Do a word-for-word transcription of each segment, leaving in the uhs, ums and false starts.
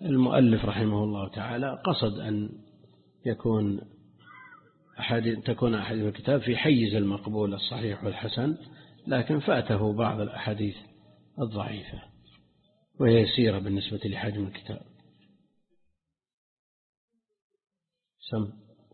المؤلف رحمه الله تعالى قصد أن يكون أحد تكون أحاديث الكتاب في حيز المقبول الصحيح والحسن، لكن فاته بعض الأحاديث الضعيفة وهي يسيرة بالنسبة لحجم الكتاب. سم.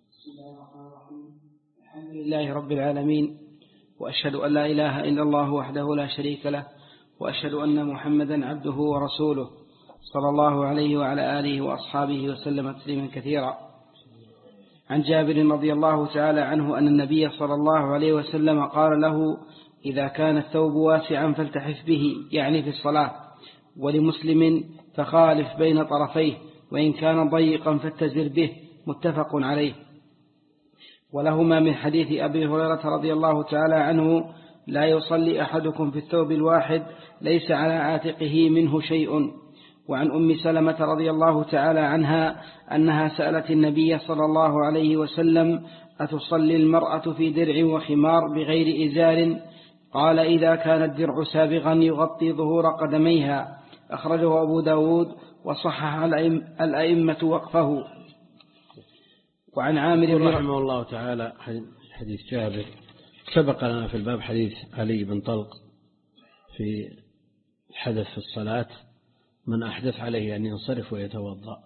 الحمد لله رب العالمين، وأشهد أن لا إله إلا الله وحده لا شريك له، وأشهد أن محمدا عبده ورسوله صلى الله عليه وعلى آله وأصحابه وسلم تسليما كثيرا. عن جابر رضي الله تعالى عنه أن النبي صلى الله عليه وسلم قال له: إذا كان الثوب واسعا فالتحف به، يعني في الصلاة. ولمسلم: فخالف بين طرفيه، وإن كان ضيقا فاتزر به، متفق عليه. ولهما من حديث أبي هريرة رضي الله تعالى عنه: لا يصلي أحدكم في الثوب الواحد ليس على عاتقه منه شيء. وعن أم سلمة رضي الله تعالى عنها أنها سألت النبي صلى الله عليه وسلم: أتصلي المرأة في درع وخمار بغير إزار؟ قال: إذا كان الدرع سابغا يغطي ظهور قدميها. أخرجه أبو داود وصحح الأئمة وقفه. وعن عامر رحمه الله تعالى حديث جابر. سبق لنا في الباب حديث علي بن طلق في الحدث في الصلاة: من أحدث عليه أن ينصرف ويتوضأ.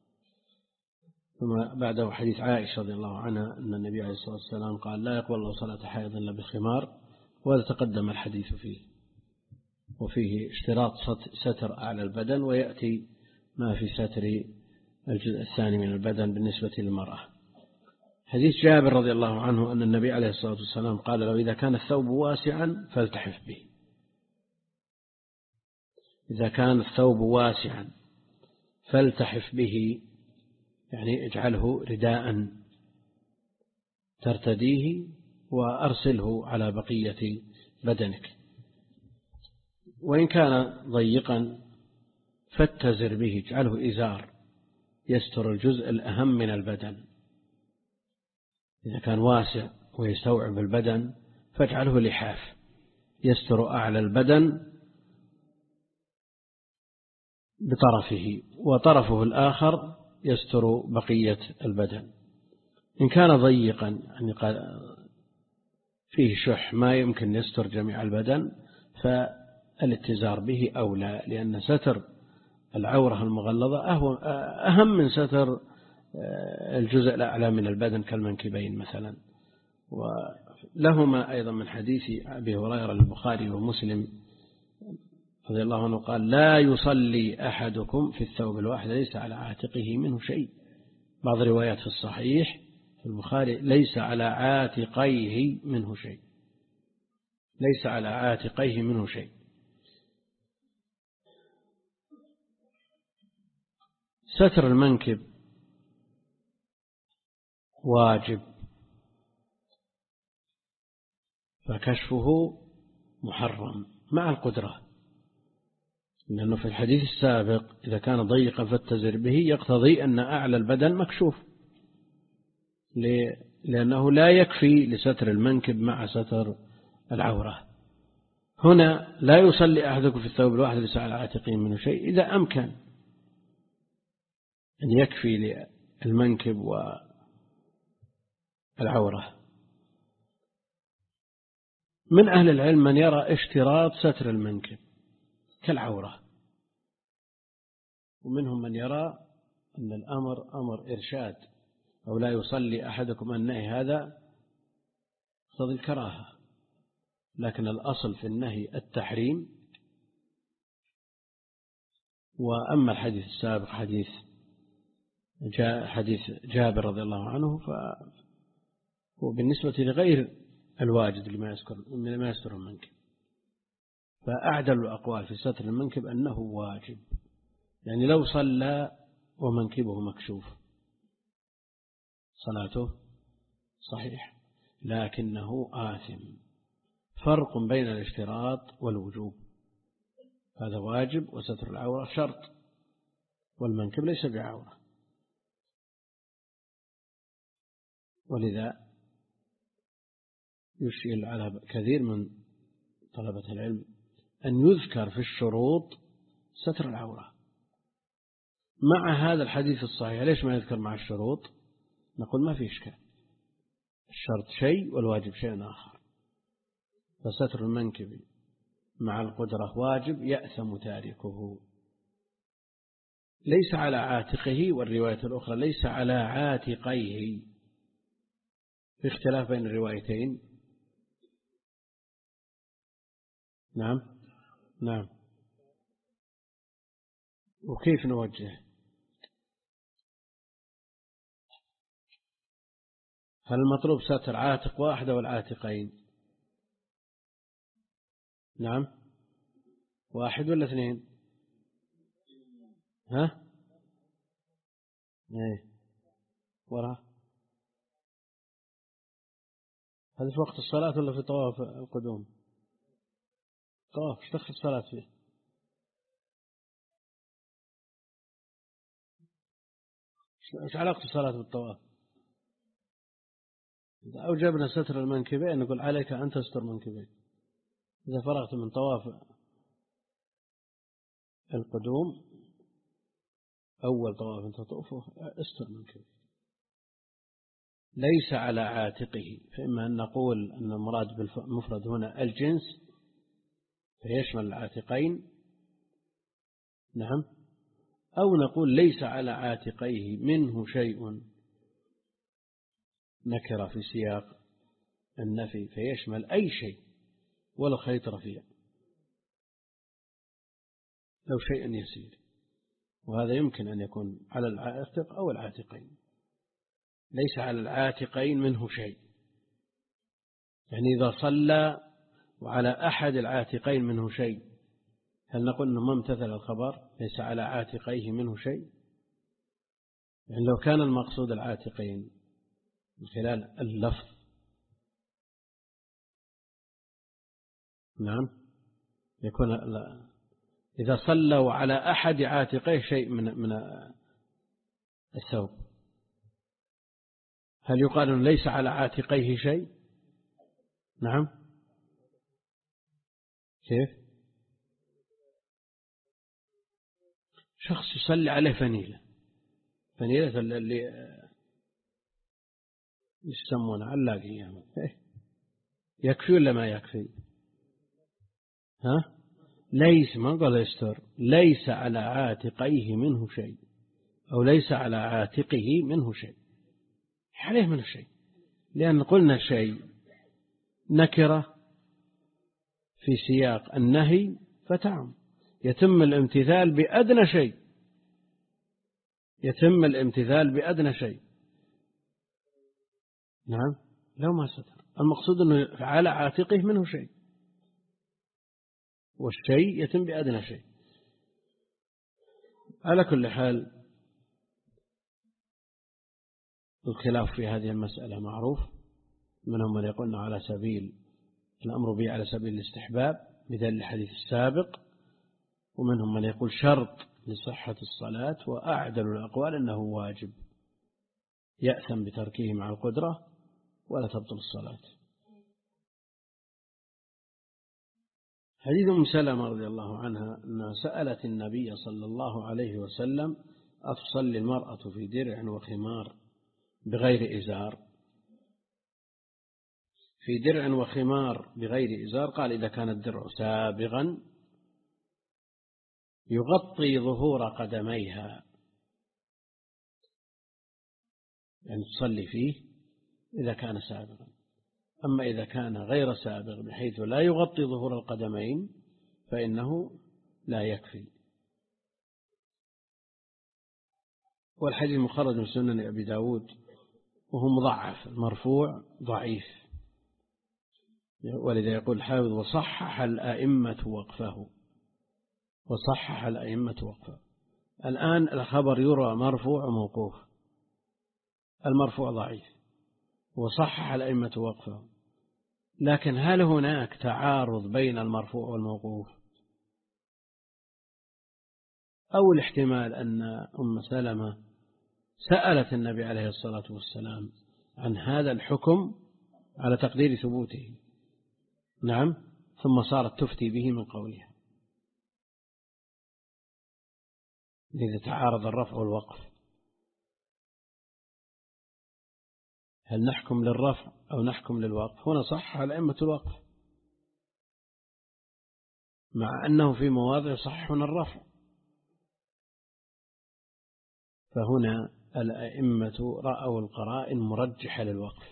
ثم بعده حديث عائشة رضي الله عنها أن النبي عليه الصلاة والسلام قال: لا يقبل الله صلاة حائض إلا بخمار، وهذا تقدم الحديث فيه، وفيه اشتراط ستر أعلى البدن، ويأتي ما في ستر الجزء الثاني من البدن بالنسبة للمرأة. حديث جابر رضي الله عنه أن النبي عليه الصلاة والسلام قال له: إذا كان الثوب واسعا فالتحف به. إذا كان الثوب واسعا فالتحف به، يعني اجعله رداء ترتديه وأرسله على بقية بدنك. وإن كان ضيقا فاتزر به، اجعله إزار يستر الجزء الأهم من البدن. إذا كان واسع ويستوعب البدن فاجعله لحاف يستر أعلى البدن بطرفه، وطرفه الآخر يستر بقية البدن. إن كان ضيقا يعني فيه شح ما يمكن يستر جميع البدن فالاتزار به أولى، لأن ستر العورة المغلظة أهم من ستر الجزء الأعلى من البدن كالمنكبين مثلا. ولهما أيضا من حديث أبي هريرة البخاري ومسلم رضي الله عنه قال: لا يصلي أحدكم في الثوب الواحد ليس على عاتقه منه شيء. بعض روايات في الصحيح في البخاري: ليس على عاتقيه منه شيء، ليس على عاتقيه منه شيء. ستر المنكب واجب، فكشفه محرم مع القدرة، لأنه في الحديث السابق إذا كان ضيقا فاتزر به يقتضي أن أعلى البدن مكشوف، لأنه لا يكفي لستر المنكب مع ستر العورة. هنا لا يصلي أحدكم في الثوب الواحد ليس على عاتقه منه شيء، إذا أمكن أن يكفي للمنكب والعورة. من أهل العلم من يرى اشتراط ستر المنكب كالعورة، ومنهم من يرى أن الأمر أمر إرشاد، أو لا يصلي أحدكم النهي هذا يقتضي الكراهة، لكن الأصل في النهي التحريم. وأما الحديث السابق حديث جاء حديث جابر رضي الله عنه فهو بالنسبة لغير الواجد لما يذكر لما يستر المنكب، فأعدل الأقوال في ستر المنكب أنه واجب، يعني لو صلى ومنكبه مكشوف صلاته صحيح لكنه آثم. فرق بين الاشتراط والوجوب، هذا واجب وستر العورة شرط، والمنكب ليس بعورة. ولذا يشير على كثير من طلبة العلم أن يذكر في الشروط ستر العورة، مع هذا الحديث الصحيح ليش ما يذكر مع الشروط؟ نقول ما في إشكال، الشرط شيء والواجب شيء آخر. فستر المنكب مع القدرة واجب يأثم تاركه، ليس على عاتقه، والرواية الأخرى ليس على عاتقيه، في اختلاف بين الروايتين. نعم نعم. وكيف نوجه؟ هل المطلوب ستر عاتق واحد أو العاتقين؟ نعم، واحد ولا اثنين؟ ها؟ ايه وراء. هذا في وقت الصلاة ولا في طواف القدوم؟ طواف، ايش دخل الصلاة فيه؟ ايش علاقة الصلاة بالطواف؟ إذا أوجبنا ستر المنكبين نقول عليك أن تستر منكبين. إذا فرغت من طواف القدوم أول طواف أنت تطوفه استر منكبين. ليس على عاتقه، فإما أن نقول أن المراد بالمفرد هنا الجنس فيشمل العاتقين، نعم، أو نقول ليس على عاتقيه منه شيء، نكر في سياق النفي فيشمل أي شيء ولا خيط رفيع لو شيء يسير، وهذا يمكن أن يكون على العاتق أو العاتقين. ليس على العاتقين منه شيء، يعني إذا صلى وعلى أحد العاتقين منه شيء، هل نقول أنه ما امتثل الخبر ليس على عاتقيه منه شيء؟ يعني لو كان المقصود العاتقين من خلال اللفظ، نعم، يكون إذا صلوا على أحد عاتقيه شيء من من الثوب، هل يقال أنه ليس على عاتقيه شيء؟ نعم، كيف؟ شخص يصلي عليه فنيلة، فنيلة اللي يسمونه علاقية، يكفي ولا ما يكفي؟ ها؟ ليس، ما قال يستر، ليس على عاتقيه منه شيء، أو ليس على عاتقه منه شيء، عليه منه شيء، لأن قلنا شيء نكرة في سياق النهي فتعم، يتم الامتثال بأدنى شيء، يتم الامتثال بأدنى شيء. نعم، لو ما ستر، المقصود أنه على عاتقه منه شيء، والشيء يتم بأدنى شيء. على كل حال الخلاف في هذه المسألة معروف، منهم من يقولنا على سبيل الأمر به على سبيل الاستحباب مثل الحديث السابق، ومنهم من يقول شرط لصحة الصلاة، وأعدل الأقوال أنه واجب يأثم بتركه مع القدرة ولا تبطل الصلاة. حديث أم سلمة رضي الله عنها أنها سألت النبي صلى الله عليه وسلم أتصلي المرأة في درع وخمار بغير إزار؟ في درع وخمار بغير إزار، قال إذا كان الدرع سابغا يغطي ظهور قدميها، يعني تصلي فيه إذا كان سابغا. أما إذا كان غير سابغ بحيث لا يغطي ظهور القدمين فإنه لا يكفي. والحديث مخرج من سنن أبي داود وهو مضعف، المرفوع ضعيف، ولذا يقول الحافظ وصحح الأئمة وقفه، وصحح الأئمة وقفه. الآن الخبر يرى مرفوع وموقوف، المرفوع ضعيف وصحح الأئمة وقفه، لكن هل هناك تعارض بين المرفوع والموقوف؟ أو الاحتمال أن أم سلمة سألت النبي عليه الصلاة والسلام عن هذا الحكم على تقدير ثبوته، نعم، ثم صارت تفتي به من قولها. إذا تعارض الرفع والوقف هل نحكم للرفع أو نحكم للوقف؟ هنا صح الأئمة الوقف، مع أنه في مواضع يصححون الرفع. فهنا الأئمة رأوا القرائن مرجحة للوقف،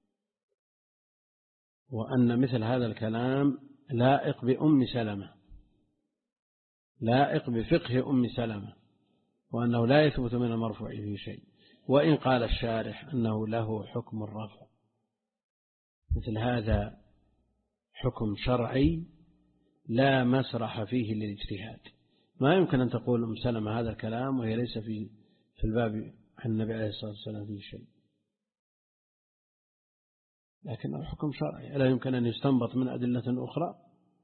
وأن مثل هذا الكلام لائق بأم سلمة، لائق بفقه أم سلمة، وأنه لا يثبت من المرفوع في شيء، وإن قال الشارح أنه له حكم الرفع. مثل هذا حكم شرعي لا مسرح فيه للاجتهاد. ما يمكن أن تقول أم سلمة هذا الكلام وهي ليس في في الباب عن النبي عليه الصلاة والسلام فيه شيء، لكنه حكم شرعي ألا يمكن أن يستنبط من أدلة أخرى؟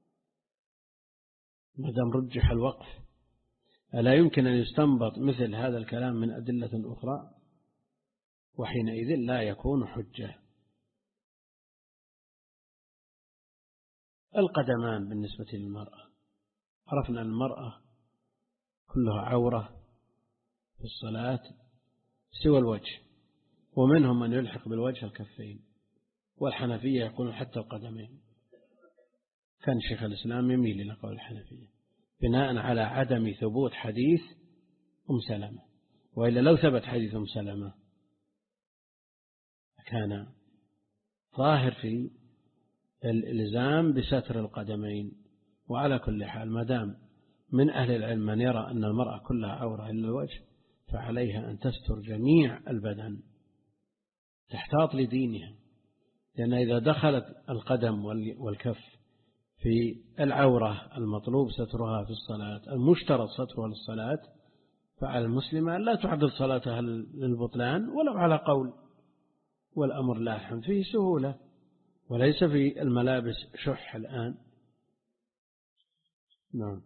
ما دام رجح الوقف ألا يمكن أن يستنبط مثل هذا الكلام من أدلة أخرى؟ وحينئذ لا يكون حجة. القدمان بالنسبة للمرأة، عرفنا أن المرأة كلها عورة في الصلاة سوى الوجه، ومنهم من يلحق بالوجه الكفين، والحنفية يقولون حتى القدمين. كان شيخ الإسلام يميل إلى قول الحنفية بناء على عدم ثبوت حديث أم سلمة، وإلا لو ثبت حديث أم سلمة كان ظاهر في الإلزام بستر القدمين. وعلى كل حال ما دام من أهل العلم من يرى أن المرأة كلها عورة إلا الوجه فعليها أن تستر جميع البدن، تحتاط لدينها، لأن إذا دخلت القدم والكف في العورة المطلوب سترها في الصلاة، المشترط سترها للصلاة، فعلى المسلمة لا تعرض صلاتها للبطلان ولو على قول، والأمر لاحم فيه سهولة وليس في الملابس شح الآن. نعم.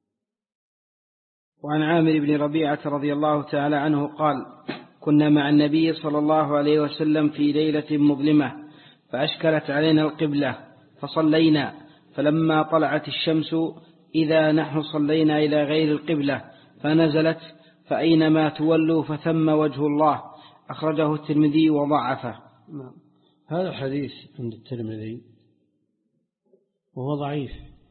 وعن عامر بن ربيعة رضي الله تعالى عنه قال: كنا مع النبي صلى الله عليه وسلم في ليلة مظلمة فأشكلت علينا القبلة فصلينا، فلما طلعت الشمس إذا نحن صلينا إلى غير القبلة فنزلت: فأينما تولوا فثم وجه الله. أخرجه الترمذي وضعفه. هذا الحديث عند الترمذي وهو ضعيف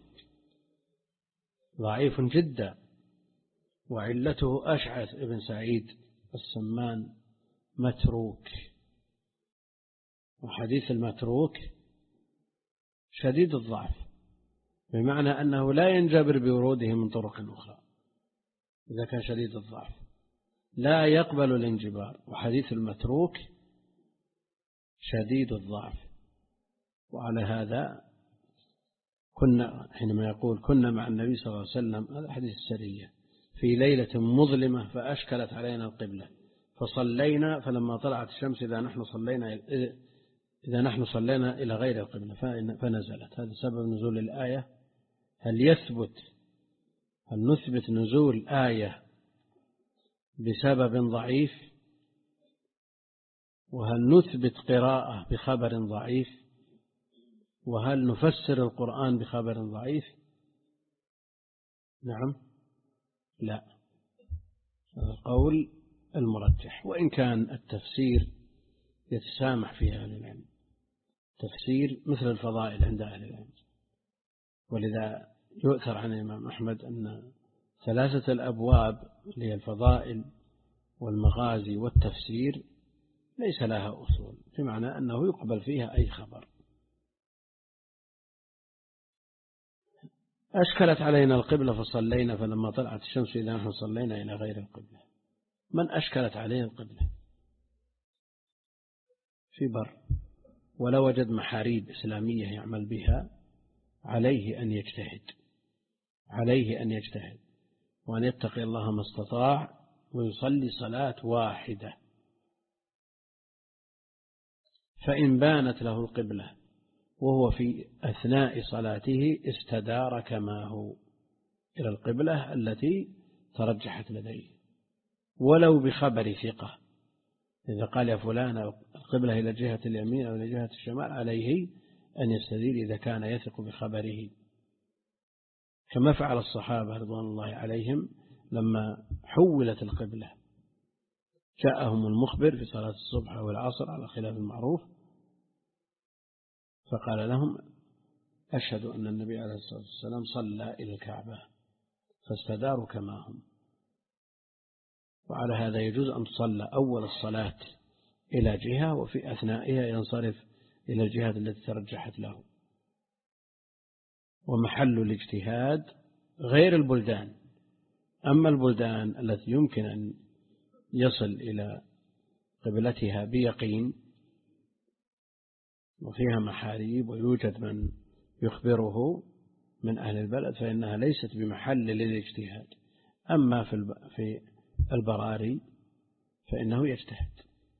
ضعيف جدا، وعلته أشعث ابن سعيد السمان متروك، وحديث المتروك شديد الضعف، بمعنى أنه لا ينجبر بوروده من طرق أخرى. إذا كان شديد الضعف لا يقبل الانجبار، وحديث المتروك شديد الضعف. وعلى هذا كنا حينما يقول كنا مع النبي صلى الله عليه وسلم، هذا حديث السرية، في ليلة مظلمة فأشكلت علينا القبلة فصلينا، فلما طلعت الشمس إذا نحن صلينا إذا نحن صلينا إلى غير القبلة فنزلت. هذا سبب نزول الآية. هل يثبت هل نثبت نزول آية بسبب ضعيف؟ وهل نثبت قراءة بخبر ضعيف؟ وهل نفسر القرآن بخبر ضعيف؟ نعم لا، هذا القول المرجح، وإن كان التفسير يتسامح في أهل العلم، تفسير مثل الفضائل عند أهل العلم. ولذا يؤثر عن الإمام أحمد أن ثلاثة الأبواب اللي هي الفضائل والمغازي والتفسير ليس لها أصول، بمعنى أنه يقبل فيها أي خبر. أشكلت علينا القبلة فصلينا، فلما طلعت الشمس إذا نحن صلينا إلى غير القبلة. من أشكلت عليه القبلة في بر ولا وجد محاريب إسلامية يعمل بها، عليه أن يجتهد عليه أن يجتهد وأن يتقي الله ما استطاع ويصلي صلاة واحدة. فإن بانت له القبلة وهو في أثناء صلاته استدار كما هو إلى القبلة التي ترجحت لديه، ولو بخبر ثقة. إذا قال يا فلان القبلة إلى جهة اليمين أو إلى جهة الشمال، عليه أن يستدير إذا كان يثق بخبره، كما فعل الصحابة رضوان الله عليهم لما حولت القبلة. جاءهم المخبر في صلاة الصبح أو العصر على خلاف المعروف، فقال لهم: أشهد أن النبي عليه الصلاة والسلام صلى إلى الكعبة، فاستداروا كما هم. وعلى هذا يجوز أن تصلى أول الصلاة إلى جهة، وفي أثنائها ينصرف إلى الجهة التي ترجحت له. ومحل الاجتهاد غير البلدان. أما البلدان التي يمكن أن يصل إلى قبلتها بيقين وفيها محاريب ويوجد من يخبره من أهل البلد، فإنها ليست بمحل للاجتهاد. أما في البراري فإنه يجتهد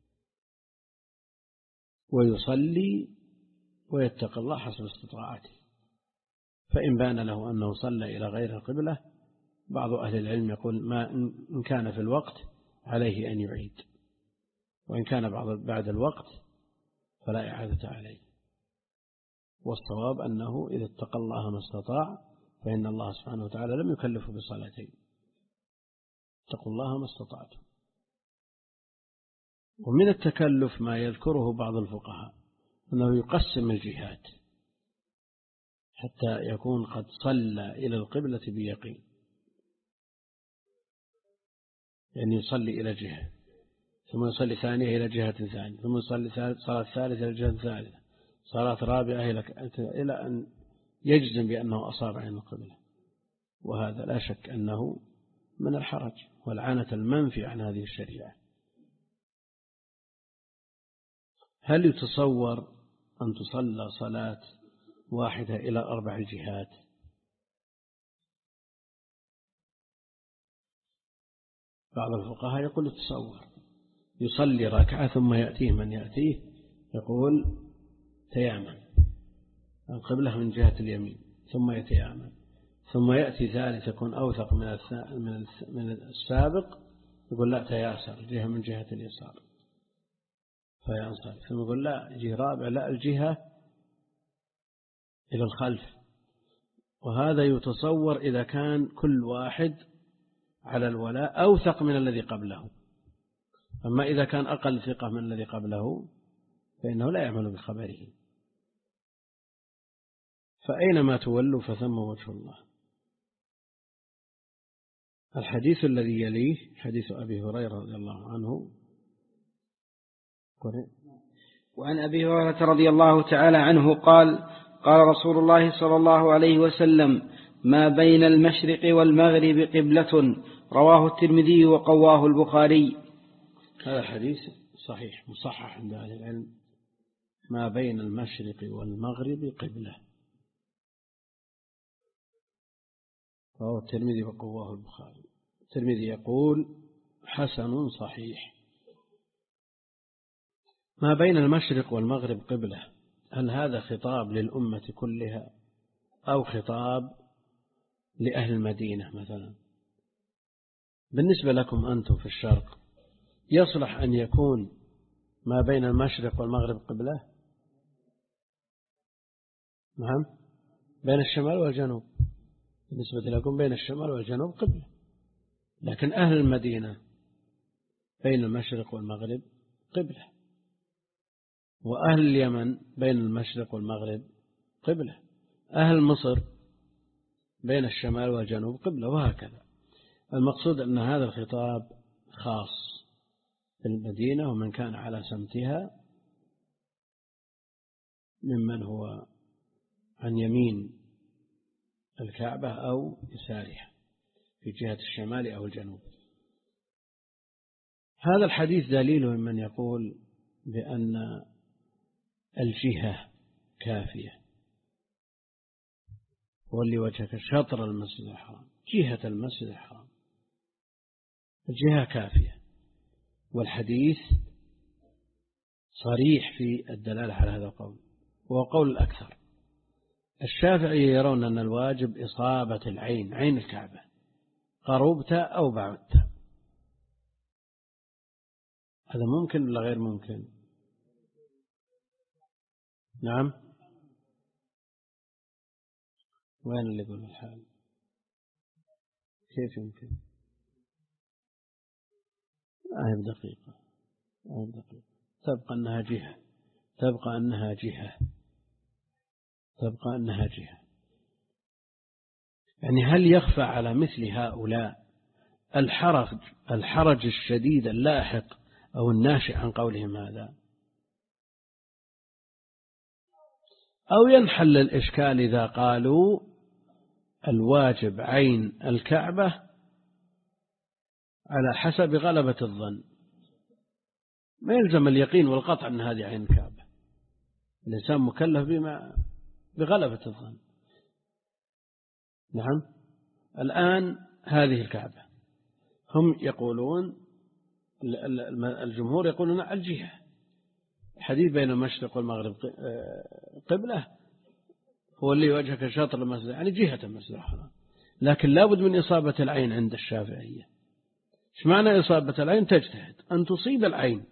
ويصلي ويتقي الله حسب استطاعته. فإن بان له أنه صلى إلى غير القبلة، بعض أهل العلم يقول: ما إن كان في الوقت عليه أن يعيد، وإن كان بعد الوقت فلا إعادة عليه. والصواب أنه إذا اتقى الله ما استطاع، فإن الله سبحانه وتعالى لم يكلفه بصلاتين. اتقوا الله ما استطعتم. ومن التكلف ما يذكره بعض الفقهاء أنه يقسم الجهات حتى يكون قد صلى إلى القبلة بيقين، يعني يصلي إلى جهة ثم يصلي ثانية إلى جهة ثانية ثم يصلي صلاة ثالثة إلى جهة ثالثة، صلاة رابعة إلى أن يجزم بأنه أصاب عن القبلة. وهذا لا شك أنه من الحرج والعنة المنفي عن هذه الشريعة. هل يتصور أن تصلى صلاة واحدة إلى أربع جهات؟ بعض الفقهاء يقول يتصور، يصلي ركعة ثم يأتيه من يأتيه يقول تيامن، القبلة من جهة اليمين، ثم يتيامن، ثم يأتي ثالث يكون أوثق من السابق يقول لا تياسر، الجهة من جهة اليسار فينصرف، ثم يقول لا جهة رابع، لا الجهة إلى الخلف. وهذا يتصور إذا كان كل واحد على الولاء أوثق من الذي قبله. أما إذا كان أقل ثقة من الذي قبله فإنه لا يعمل بخبره. فأينما تولوا فثم وجه الله. الحديث الذي يليه حديث أبي هريرة رضي الله عنه. وعن أبي هريرة رضي الله تعالى عنه قال: قال رسول الله صلى الله عليه وسلم: ما بين المشرق والمغرب قبلة. رواه الترمذي وقواه البخاري. هذا الحديث صحيح مصحح عند أهل العلم. ما بين المشرق والمغرب قبلة، رواه الترمذي وقواه البخاري. الترمذي يقول حسن صحيح. ما بين المشرق والمغرب قبلة، هل هذا خطاب للأمة كلها أو خطاب لأهل المدينة مثلا؟ بالنسبة لكم أنتم في الشرق يصلح أن يكون ما بين المشرق والمغرب قبلة؟ نعم، بين الشمال والجنوب. بالنسبة لكم بين الشمال والجنوب قبلة، لكن أهل المدينة بين المشرق والمغرب قبلة، وأهل اليمن بين المشرق والمغرب قبلة، أهل مصر بين الشمال والجنوب قبلة، وهكذا. المقصود أن هذا الخطاب خاص بالمدينة ومن كان على سمتها ممن هو عن يمين الكعبة أو يسارها في جهة الشمال أو الجنوب. هذا الحديث دليل من يقول بأن الجهة كافية. ولي وجهك شطر المسجد الحرام، جهة المسجد الحرام، الجهة كافية. والحديث صريح في الدلالة على هذا القول، وهو قول الأكثر. الشافعي يرون أن الواجب إصابة العين، عين الكعبة، قربت أو بعدت. هذا ممكن ولا غير ممكن؟ نعم. وين اللي يقول الحال؟ كيف يمكن؟ آه دقيقة آه دقيقة تبقى أنها جهة تبقى أنها جهة تبقى أنها جهة يعني هل يخفى على مثل هؤلاء الحرج الحرج الشديد اللاحق أو الناشئ عن قولهم هذا؟ أو ينحل الإشكال إذا قالوا الواجب عين الكعبة على حسب غلبة الظن، ما يلزم اليقين والقطع أن هذه عين الكعبة، الإنسان مكلف بما بغلبة الظن. نعم الآن هذه الكعبة هم يقولون الجمهور يقولون الجهة، الحديث بين المشرق والمغرب قبلة هو اللي وجهك شاطر المسجد يعني جهة المسجد الحرام، لكن لابد من إصابة العين عند الشافعية. ايش معنى إصابة العين؟ تجتهد أن تصيب العين.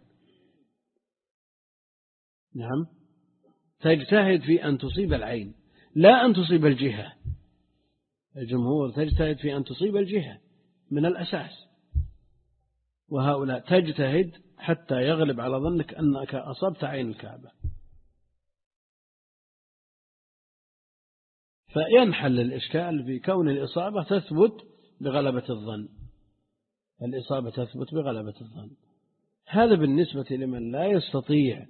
نعم تجتهد في أن تصيب العين لا أن تصيب الجهة. الجمهور تجتهد في أن تصيب الجهة من الأساس، وهؤلاء تجتهد حتى يغلب على ظنك أنك أصبت عين الكعبة. فينحل الإشكال في كون الإصابة تثبت بغلبة الظن، الإصابة تثبت بغلبة الظن. هذا بالنسبة لمن لا يستطيع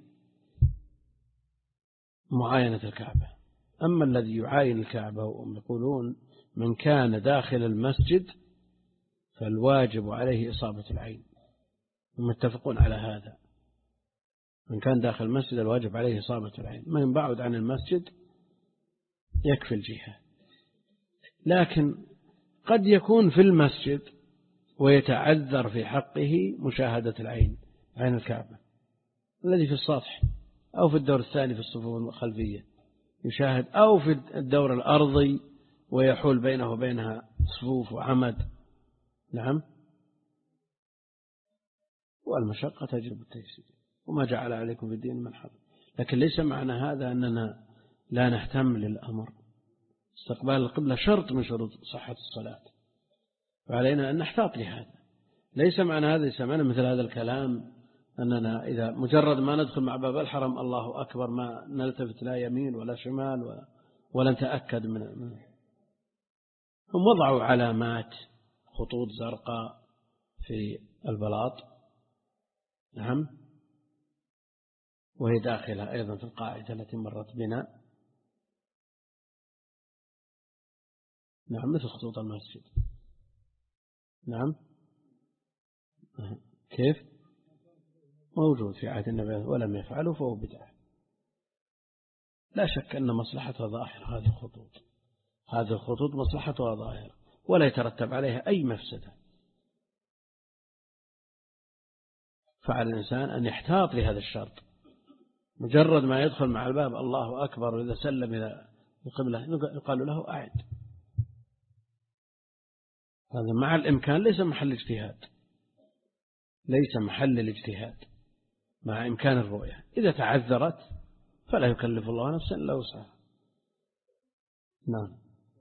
معاينة الكعبة. أما الذي يعاين الكعبة وهم يقولون من كان داخل المسجد فالواجب عليه إصابة العين، هم متفقون على هذا، من كان داخل المسجد الواجب عليه إصابة العين، من ينبعد عن المسجد يكفي الجهة. لكن قد يكون في المسجد ويتعذر في حقه مشاهدة العين عين الكعبة الذي في السطح أو في الدور الثاني في الصفوف الخلفية يشاهد، أو في الدور الأرضي ويحول بينه وبينها صفوف وعمد. نعم والمشقة تجلب التيسير وما جعل عليكم في الدين من حرج. لكن ليس معنى هذا أننا لا نهتم للأمر. استقبال القبلة شرط من شروط صحة الصلاة، وعلينا أن نحتاط لهذا. ليس معنى هذا يسمعنا مثل هذا الكلام أننا إذا مجرد ما ندخل مع باب الحرم الله أكبر ما نلتفت لا يمين ولا شمال ولا نتأكد منه. هم وضعوا علامات خطوط زرقاء في البلاط. نعم وهي داخلة أيضا في القاعدة التي مرت بنا. نعم مثل خطوط المسجد. نعم كيف موجود في عهد النبي ولم يفعله فهو بدعة. لا شك أن مصلحتها ظاهرة، هذه الخطوط هذه الخطوط مصلحتها ظاهرة ولا يترتب عليها أي مفسدة. فعلى الإنسان أن يحتاط لهذا الشرط، مجرد ما يدخل مع الباب الله أكبر وإذا سلم إلى القبلة يقال له أعد. هذا مع الإمكان ليس محل اجتهاد، ليس محل الاجتهاد مع إمكان الرؤية. إذا تعذرت فلا يكلف الله نفسا إلا وسعها. نعم.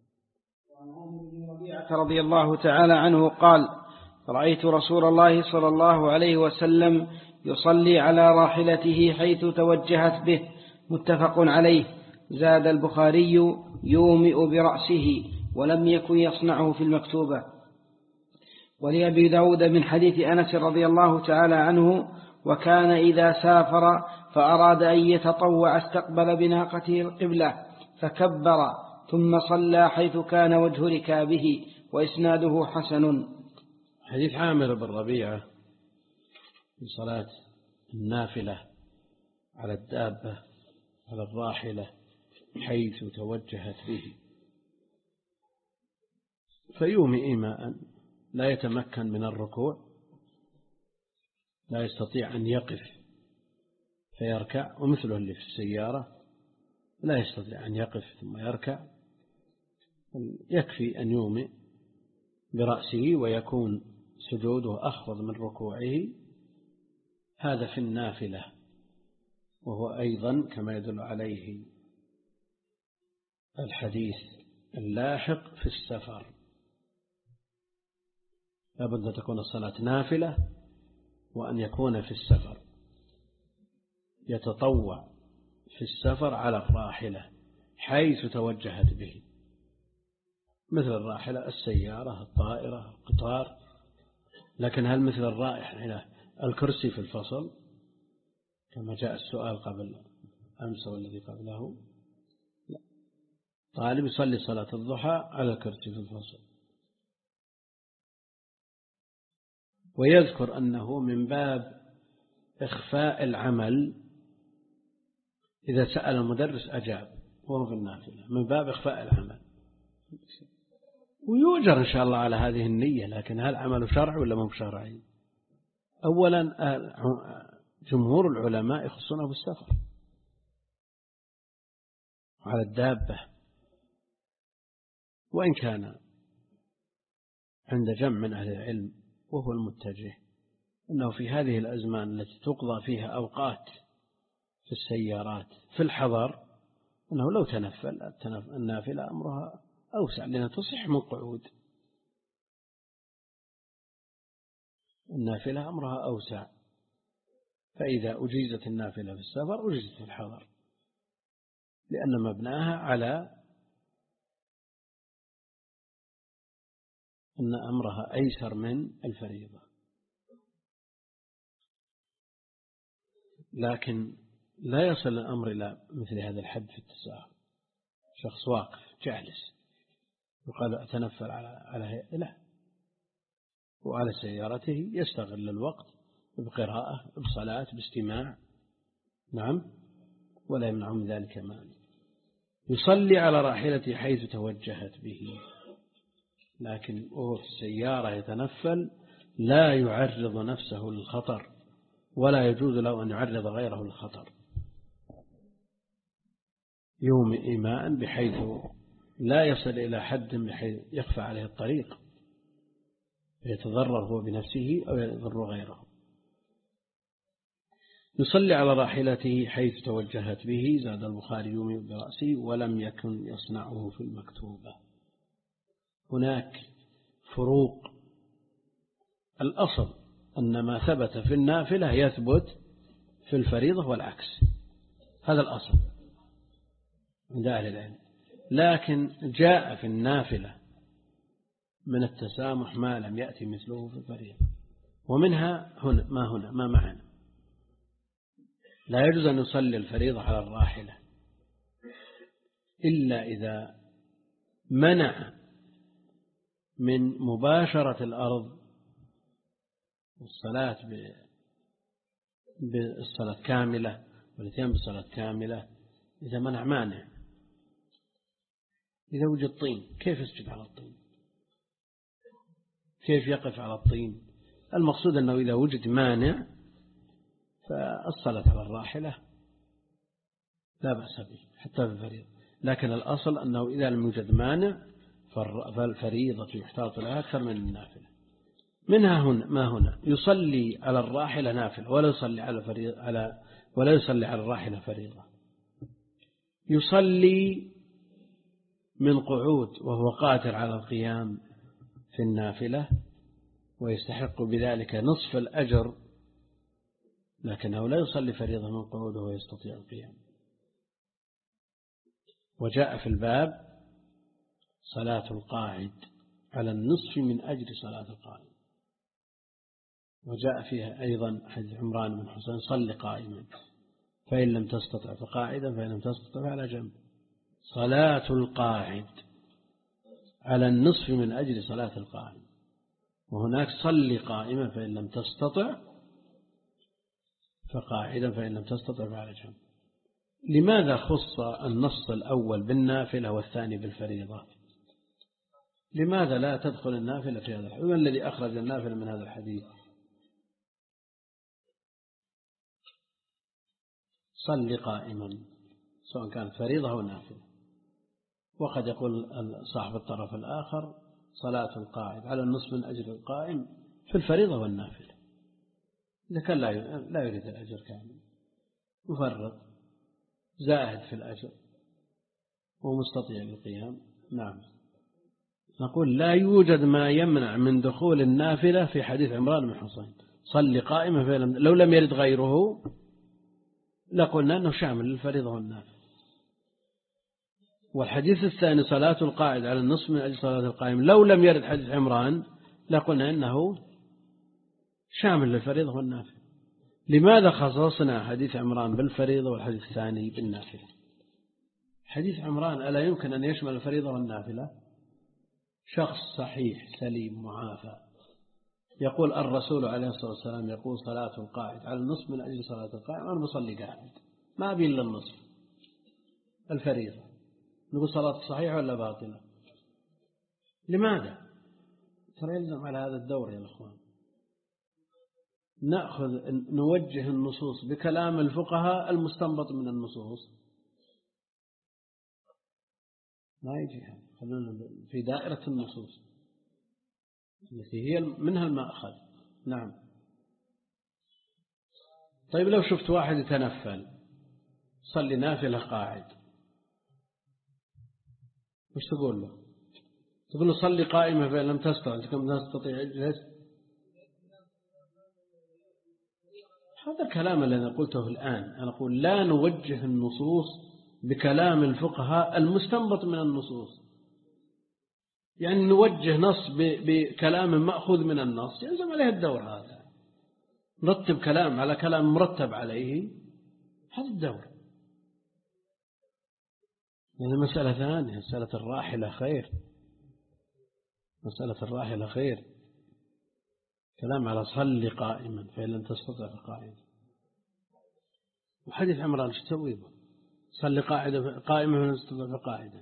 رضي الله تعالى عنه قال: رأيت رسول الله صلى الله عليه وسلم يصلي على راحلته حيث توجهت به، متفق عليه. زاد البخاري: يومئ برأسه، ولم يكن يصنعه في المكتوبة. ولأبي داود من حديث أنس رضي الله تعالى عنه: وكان إذا سافر فأراد أن يتطوع استقبل بناقته القبلة فكبر ثم صلى حيث كان وجه ركابه. وإسناده حسن. حديث عامر بن ربيعة في صلاة النافلة على الدابة على الراحلة حيث توجهت به، فيومئ إيماء لا يتمكن من الركوع، لا يستطيع أن يقف فيركع، ومثله اللي في السيارة لا يستطيع أن يقف ثم يركع، يكفي أن يومئ برأسه ويكون سجوده أخفض من ركوعه. هذا في النافلة، وهو أيضا كما يدل عليه الحديث اللاحق في السفر. لابد أن تكون الصلاة نافلة وأن يكون في السفر، يتطوع في السفر على الراحلة حيث توجهت به، مثل الراحلة السيارة الطائرة القطار. لكن هل مثل الراحلة الكرسي في الفصل كما جاء السؤال قبل أمس والذي قبله؟ لا، طالب يصلي صلاة الضحى على الكرسي في الفصل. ويذكر أنه من باب إخفاء العمل، إذا سأل المدرس أجاب وهو في النافلة، من باب إخفاء العمل، ويؤجر إن شاء الله على هذه النية. لكن هل عمل شرعي ولا مو شرعي؟ أولا جمهور العلماء يخصونه بالسفر على الدابة، وإن كان عند جمع من أهل العلم وهو المتجه أنه في هذه الأزمان التي تقضى فيها أوقات في السيارات في الحضر، أنه لو تنفل النافلة أمرها أوسع، لأنها تصح من قعود. النافلة أمرها أوسع، فإذا أجيزت النافلة في السفر أجيزت في الحضر، لأن مبناها على أن أمرها أيسر من الفريضة. لكن لا يصل الأمر إلى مثل هذا الحد في التساهل. شخص واقف جالس يقال أتنفل على على لا، وعلى سيارته يستغل الوقت بقراءة بصلاة باستماع، نعم، ولا يمنع من ذلك مانع. يصلي على راحلته حيث توجهت به، لكن وهو في السيارة يتنفل لا يعرض نفسه للخطر، ولا يجوز له أن يعرض غيره للخطر. يوم إيماء بحيث لا يصل إلى حد بحيث يخفى عليه الطريق فيتضرر هو بنفسه أو يضر غيره. يصلي على راحلته حيث توجهت به. زاد البخاري يومئ برأسه ولم يكن يصنعه في المكتوبة. هناك فروق. الأصل أن ما ثبت في النافلة يثبت في الفريضة والعكس، هذا الأصل عند أهل العلم. لكن جاء في النافلة من التسامح ما لم يأتي مثله في الفريضة، ومنها هنا ما هنا ما معنا. لا يجوز أن يصلي الفريضة على الراحلة إلا إذا منع من مباشرة الأرض والصلاة بالصلاة كاملة والاتيان بالصلاة كاملة. إذا منع مانع، إذا وجد طين كيف يسجد على الطين؟ كيف يقف على الطين؟ المقصود أنه إذا وجد مانع فالصلاة على الراحلة لا بأس به حتى في الفريضة. لكن الأصل أنه إذا لم يوجد مانع فالفريضة يحتاط لها أكثر من النافلة. منها هنا ما هنا يصلي على الراحلة نافلة ولا يصلي على فريضة على ولا يصلي على الراحلة فريضة. يصلي من قعود وهو قادر على القيام في النافلة ويستحق بذلك نصف الأجر، لكنه لا يصلي فريضة من قعود وهو يستطيع القيام. وجاء في الباب صلاة القاعد على النصف من أجر صلاة القائم. وجاء فيها أيضا حديث عمران بن حسين صل قائما فإن لم تستطع فقاعدا فإن لم تستطع فعلى جنب. صلاة القاعد على النصف من أجل صلاة القائم. وهناك صل قائما فإن لم تستطع فقاعدا فإن لم تستطع فعلى جنب. لماذا خص النص الأول بالنافلة والثاني بالفريضة؟ لماذا لا تدخل النافلة في هذا الحديث؟ من الذي أخرج النافلة من هذا الحديث؟ صل قائما سواء كانت فريضة أو نافلة. وقد يقول صاحب الطرف الآخر صلاة القاعد على النصف من أجل القائم في الفريضة والنافلة. إذا كان لا يريد الأجر كامل مفرط زاهد في الأجر ومستطيع للقيام، نعم، نقول لا يوجد ما يمنع من دخول النافلة في حديث عمران بن حسين صل قائما فلم لو لم يرد غيره لقلنا أنه شامل للفريضة والنافلة. والحديث الثاني صلاة القاعد على النصف من أجل صلاة القائم لو لم يرد حديث عمران لقلنا أنه شامل للفريضة والنافلة. لماذا خصصنا حديث عمران بالفريضة والحديث الثاني بالنافلة؟ حديث عمران ألا يمكن أن يشمل الفريضة والنافلة؟ شخص صحيح سليم معافى يقول الرسول عليه الصلاة والسلام يقول صلاة القاعد على النصف من أجل صلاة القائم، أنا بصلي قاعد ما أبي إلا النصف الفريضة، نقول صلاة صحيحة ولا باطلة؟ لماذا؟ ترى يلزم على هذا الدور يا الأخوان نأخذ نوجه النصوص بكلام الفقهاء المستنبط من النصوص، ما يجي هذا، خلونا في دائرة النصوص التي هي منها المأخذ. نعم. طيب لو شفت واحد يتنفل صلي نافلة قاعد وش تقول له؟ تقول له صلي قائمة فإن لم تستطع، أنت كم تستطيع اجلس. هذا الكلام الذي قلته الآن أنا أقول لا نوجه النصوص بكلام الفقهاء المستنبط من النصوص، يعني نوجه نص بكلام مأخوذ من النص يلزم عليه الدور، هذا نرتب كلام على كلام مرتب عليه، هذا الدور. يعني مسألة ثانية مسألة الراحلة خير، مسألة الراحلة خير، كلام على صل قائما فإن لم تستطع فقائما. وحديث عمران ايش تسوي به؟ صل قاعدة قائما فإن لم تستطع فقائدا.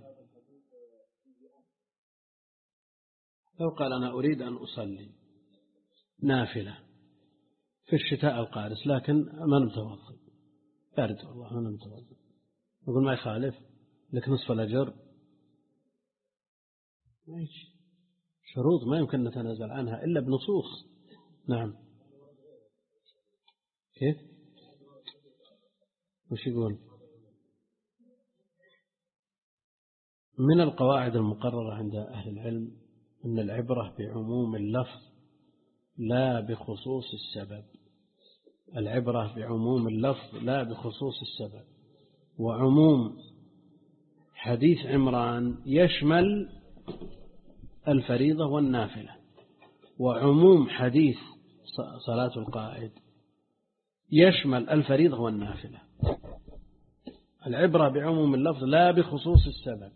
لو قال أنا أريد أن أصلي نافلة في الشتاء القارس لكن ما متوضئ، بارد والله ما متوضئ، نقول ما يخالف لك نصف الأجر، ما يجي شروط ما يمكن نتنازل عنها إلا بنصوص. نعم. كيف؟ وش يقول؟ من القواعد المقررة عند أهل العلم أن العبرة بعموم اللفظ لا بخصوص السبب، العبرة بعموم اللفظ لا بخصوص السبب. وعموم حديث عمران يشمل الفريضة والنافلة، وعموم حديث صلاة القائد يشمل الفريضة والنافلة. العبرة بعموم اللفظ لا بخصوص السبب.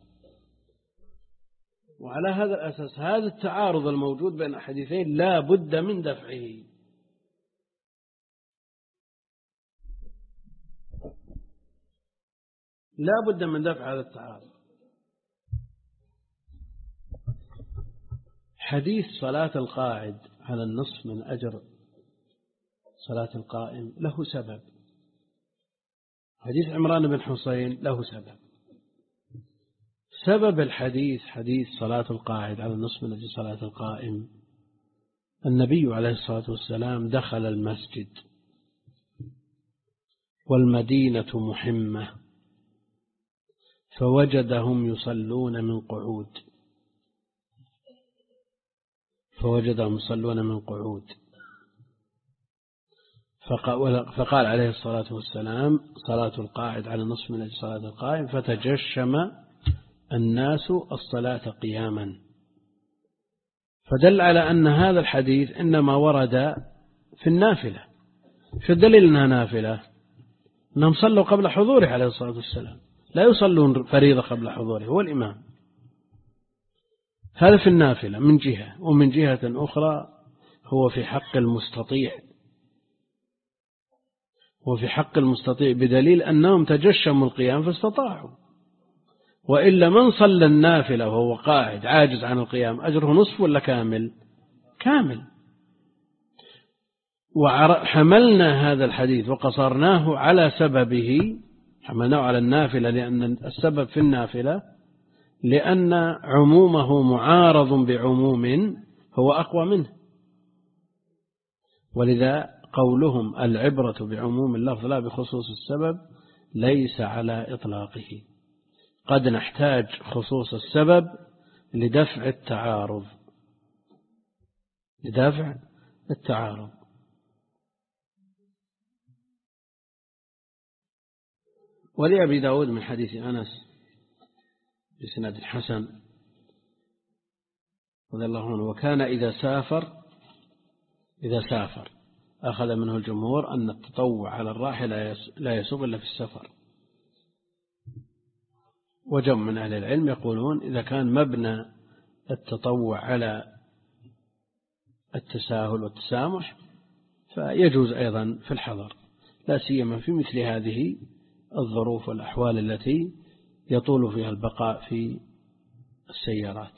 وعلى هذا الأساس هذا التعارض الموجود بين الحديثين لا بد من دفعه. لا بد من دفع هذا التعارض. حديث صلاة القاعد على النصف من أجر صلاة القائم له سبب، حديث عمران بن حسين له سبب. سبب الحديث حديث صلاة القاعد على النصف من أجل صلاة القائم النبي عليه الصلاة والسلام دخل المسجد والمدينة محمة فوجدهم يصلون من قعود فوجدهم يصلون من قعود فقال عليه الصلاة والسلام صلاة القاعد على النصف من أجل صلاة القائم فتجشم الناس الصلاة قياما. فدل على أن هذا الحديث إنما ورد في النافلة. شو الدليل أنها نافلة؟ أنهم صلوا قبل حضوره عليه الصلاة والسلام، لا يصلون فريضة قبل حضوره، هو الإمام. هذا في النافلة من جهة، ومن جهة أخرى هو في حق المستطيع، وفي حق المستطيع بدليل أنهم تجشموا القيام فاستطاعوا، وإلا من صلى النافلة وهو قاعد عاجز عن القيام أجره نصف ولا كامل؟ كامل. وحملنا هذا الحديث وقصرناه على سببه، حملناه على النافلة لأن السبب في النافلة لأن عمومه معارض بعموم هو أقوى منه. ولذا قولهم العبرة بعموم اللفظ لا بخصوص السبب ليس على إطلاقه، قد نحتاج خصوص السبب لدفع التعارض لدفع التعارض ولأبي داود من حديث أنس بسند حسن رضي الله عنه: وكان إذا سافر إذا سافر أخذ منه الجمهور أن التطوع على الراحلة لا يسوغ إلا في السفر. وجمع من أهل العلم يقولون إذا كان مبنى التطوع على التساهل والتسامح فيجوز أيضا في الحضر، لا سيما في مثل هذه الظروف والأحوال التي يطول فيها البقاء في السيارات.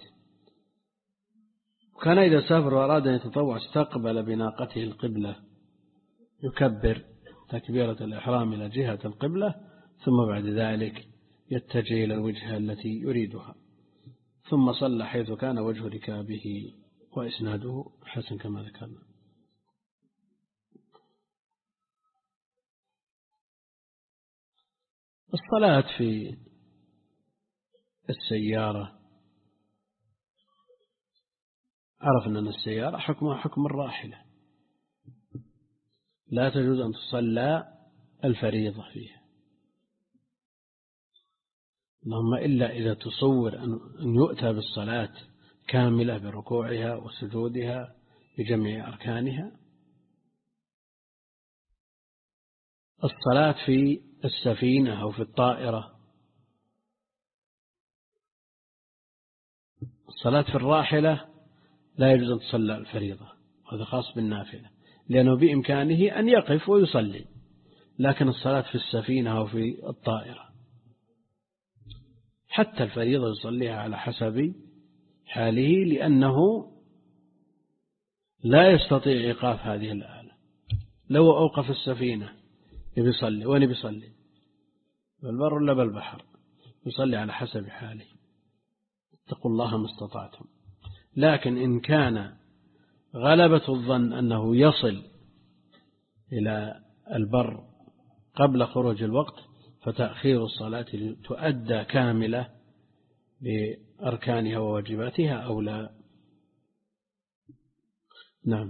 وكان إذا سافر وأراد أن يتطوع استقبل بناقته القبلة، يكبر تكبيرة الإحرام إلى جهة القبلة، ثم بعد ذلك يتجه إلى الوجهة التي يريدها، ثم صلى حيث كان وجه ركابه. وإسناده حسن كما ذكرنا. الصلاة في السيارة، عرفنا أن السيارة حكمها حكم الراحلة، لا تجوز أن تصلى الفريضة فيها، اللهم إلا إذا تصور أن يؤتى بالصلاة كاملة بركوعها وسجودها بجميع أركانها. الصلاة في السفينة أو في الطائرة، الصلاة في الراحلة لا يجوز أن تصلى الفريضة، هذا خاص بالنافلة، لأنه بإمكانه أن يقف ويصلي. لكن الصلاة في السفينة أو في الطائرة حتى الفريضة يصليها على حسب حاله، لأنه لا يستطيع إيقاف هذه الآلة. لو أوقف السفينة يصلي، وين بيصلي؟ بالبر ولا بالبحر؟ يصلي على حسب حاله. اتقوا الله ما استطعتم. لكن إن كان غلبة الظن أنه يصل إلى البر قبل خروج الوقت فتأخير الصلاة تؤدى كاملة بأركانها وواجباتها أو لا. نعم.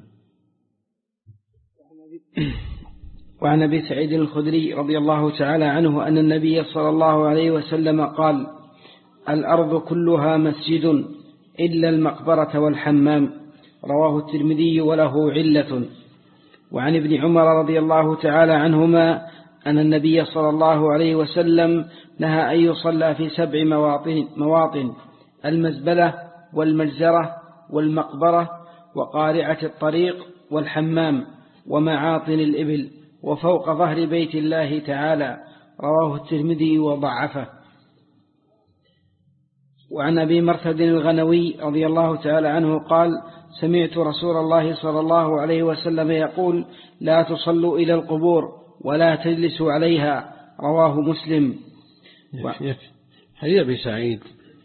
وعن أبي سعيد الخدري رضي الله تعالى عنه أن النبي صلى الله عليه وسلم قال: الأرض كلها مسجد إلا المقبرة والحمام. رواه الترمذي وله علة. وعن ابن عمر رضي الله تعالى عنهما أن النبي صلى الله عليه وسلم نهى أن يصلى في سبع مواطن, مواطن المزبلة والمجزرة والمقبرة وقارعة الطريق والحمام ومعاطن الإبل وفوق ظهر بيت الله تعالى. رواه الترمذي وضعفه. وعن أبي مرثد الغنوي رضي الله تعالى عنه قال: سمعت رسول الله صلى الله عليه وسلم يقول: لا تصلوا إلى القبور ولا تجلسوا عليها. رواه مسلم. حديث أبي سعيد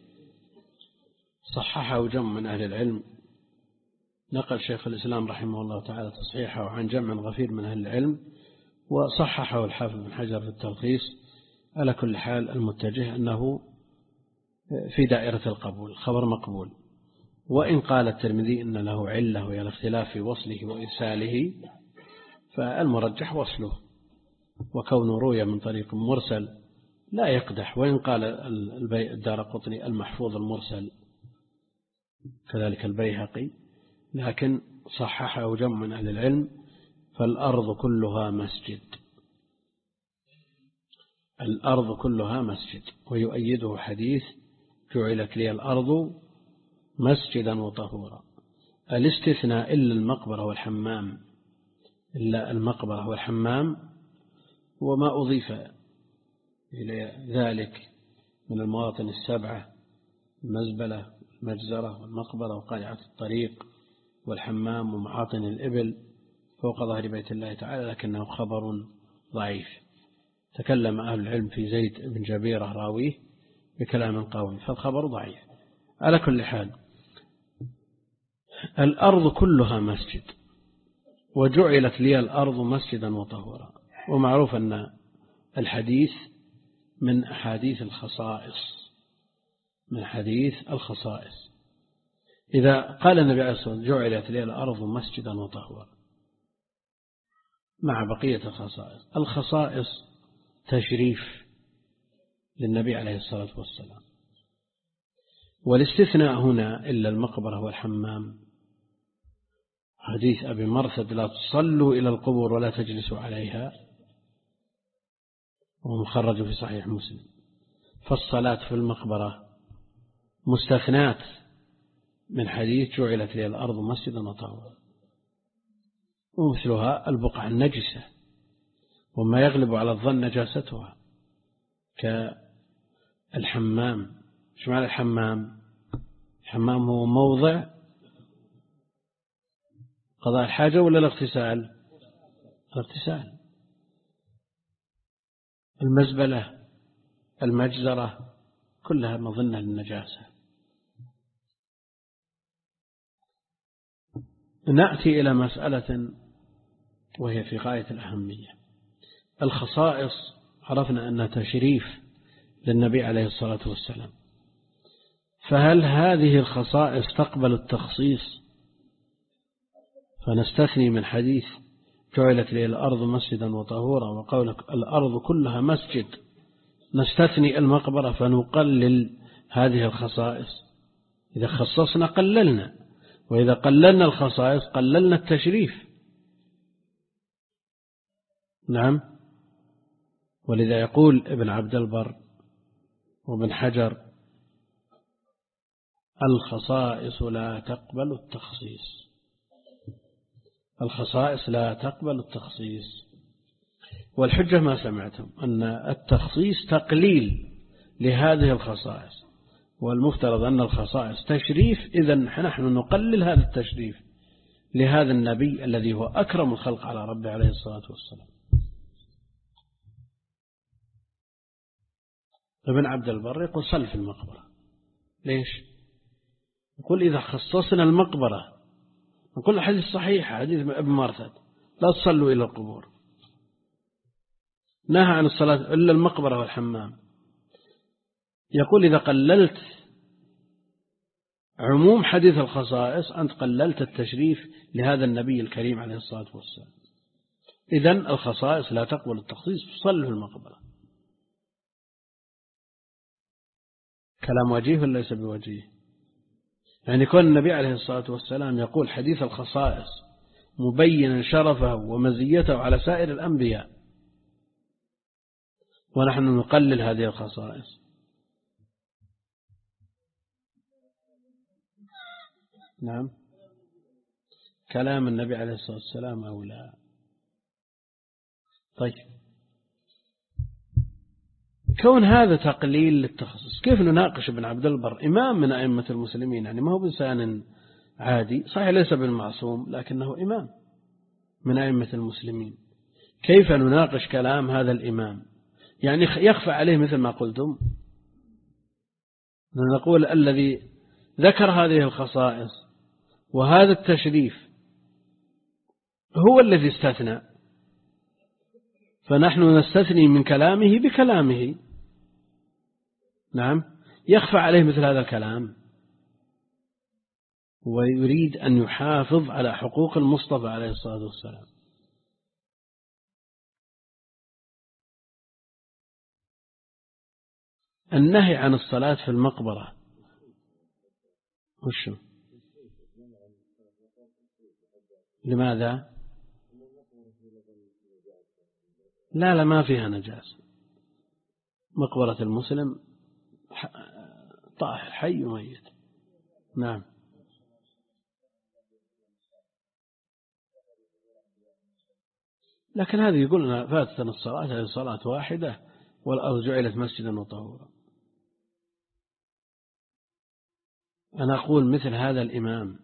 صححه جمع من أهل العلم، نقل شيخ الإسلام رحمه الله تعالى تصحيحه عن جمع غفير من أهل العلم، وصححه الحافظ بن حجر في التلخيص. على كل حال المتجه أنه في دائرة القبول، خبر مقبول. وإن قال الترمذي إن له علة وهي الاختلاف في وصله وإرساله، فالمرجح وصله، وكونه روي من طريق مرسل لا يقدح. وإن قال الدارقطني المحفوظ المرسل كذلك البيهقي، لكن صححه جمع من أهل العلم. فالأرض كلها مسجد، الأرض كلها مسجد. ويؤيده حديث: جعلت لي الأرض مسجدا وطهورا. الاستثناء إلا المقبرة والحمام، إلا المقبرة والحمام وما أضيف إلى ذلك من المواطن السبعة: المزبلة المجزرة والمقبرة وقارعة الطريق والحمام ومعاطن الإبل فوق ظهر بيت الله تعالى، لكنه خبر ضعيف. تكلم أهل العلم في زيد بن جبيرة راويه بكلام قوي، فالخبر ضعيف. على كل حال الأرض كلها مسجد، وجعلت لي الأرض مسجدا وطهورا. ومعروف أن الحديث من أحاديث الخصائص، من حديث الخصائص. إذا قال النبي عليه الصلاة والسلام: جعلت لي الأرض مسجدا وطهورا، مع بقية الخصائص. الخصائص تشريف للنبي عليه الصلاة والسلام. والاستثناء هنا إلا المقبرة والحمام حديث أبي مرثد لا تصلوا إلى القبور ولا تجلسوا عليها ومخرج في صحيح مسلم. فالصلاة في المقبرة مستثنات من حديث جعلت لي الأرض مسجدا وطهورا، ومثلها البقعة النجسة وما يغلب على الظن نجاستها كالحمام. شو معنى الحمام؟ الحمام هو موضع قضاء الحاجة ولا الاغتسال؟ الاغتسال. المزبلة المجزرة كلها مظنة للنجاسة. نأتي إلى مسألة وهي في غاية الأهمية. الخصائص عرفنا أنها تشريف للنبي عليه الصلاة والسلام، فهل هذه الخصائص تقبل التخصيص فنستثني من حديث جعلت لي الأرض مسجدا وطهورا وقولك الأرض كلها مسجد، نستثني المقبرة فنقلل هذه الخصائص؟ إذا خصصنا قللنا، وإذا قللنا الخصائص قللنا التشريف. نعم. ولذا يقول ابن عبد البر وابن حجر الخصائص لا تقبل التخصيص، الخصائص لا تقبل التخصيص. والحجة ما سمعتم أن التخصيص تقليل لهذه الخصائص، والمفترض أن الخصائص تشريف، إذن نحن نقلل هذا التشريف لهذا النبي الذي هو أكرم الخلق على ربه عليه الصلاة والسلام. ابن عبد البر يقول صل في المقبرة. ليش؟ يقول إذا خصصنا المقبرة نقول الحديث صحيح، حديث ابن مرثد لا تصلوا إلى القبور، نهى عن الصلاة إلا المقبرة والحمام. يقول إذا قللت عموم حديث الخصائص أنت قللت التشريف لهذا النبي الكريم عليه الصلاة والسلام. إذن الخصائص لا تقبل التخصيص، صلوا في المقبرة. كلام وجيه ولا ليس بوجيه؟ يعني كون النبي عليه الصلاة والسلام يقول حديث الخصائص مبينا شرفه ومزيته على سائر الأنبياء، ونحن نقلل هذه الخصائص. نعم. كلام النبي عليه الصلاة والسلام أو لا؟ طيب، كون هذا تقليل للتخصص كيف نناقش ابن عبد البر إمام من أئمة المسلمين؟ يعني ما هو بإنسان عادي، صحيح ليس بالمعصوم لكنه إمام من أئمة المسلمين. كيف نناقش كلام هذا الإمام؟ يعني يخفى عليه مثل ما قلتم. نقول الذي ذكر هذه الخصائص وهذا التشريف هو الذي استثنى، فنحن نستثني من كلامه بكلامه. نعم. يخفى عليه مثل هذا الكلام ويريد أن يحافظ على حقوق المصطفى عليه الصلاة والسلام. النهي عن الصلاة في المقبرة وشو؟ لماذا؟ لا لا ما فيها نجاسة. مقبرة المسلم طاهر حي وميت. نعم. لكن هذه يقولنا فاتتنا الصلاة، هذه صلاة واحدة والأرض جعلت مسجدا وطهورا. أنا أقول مثل هذا الإمام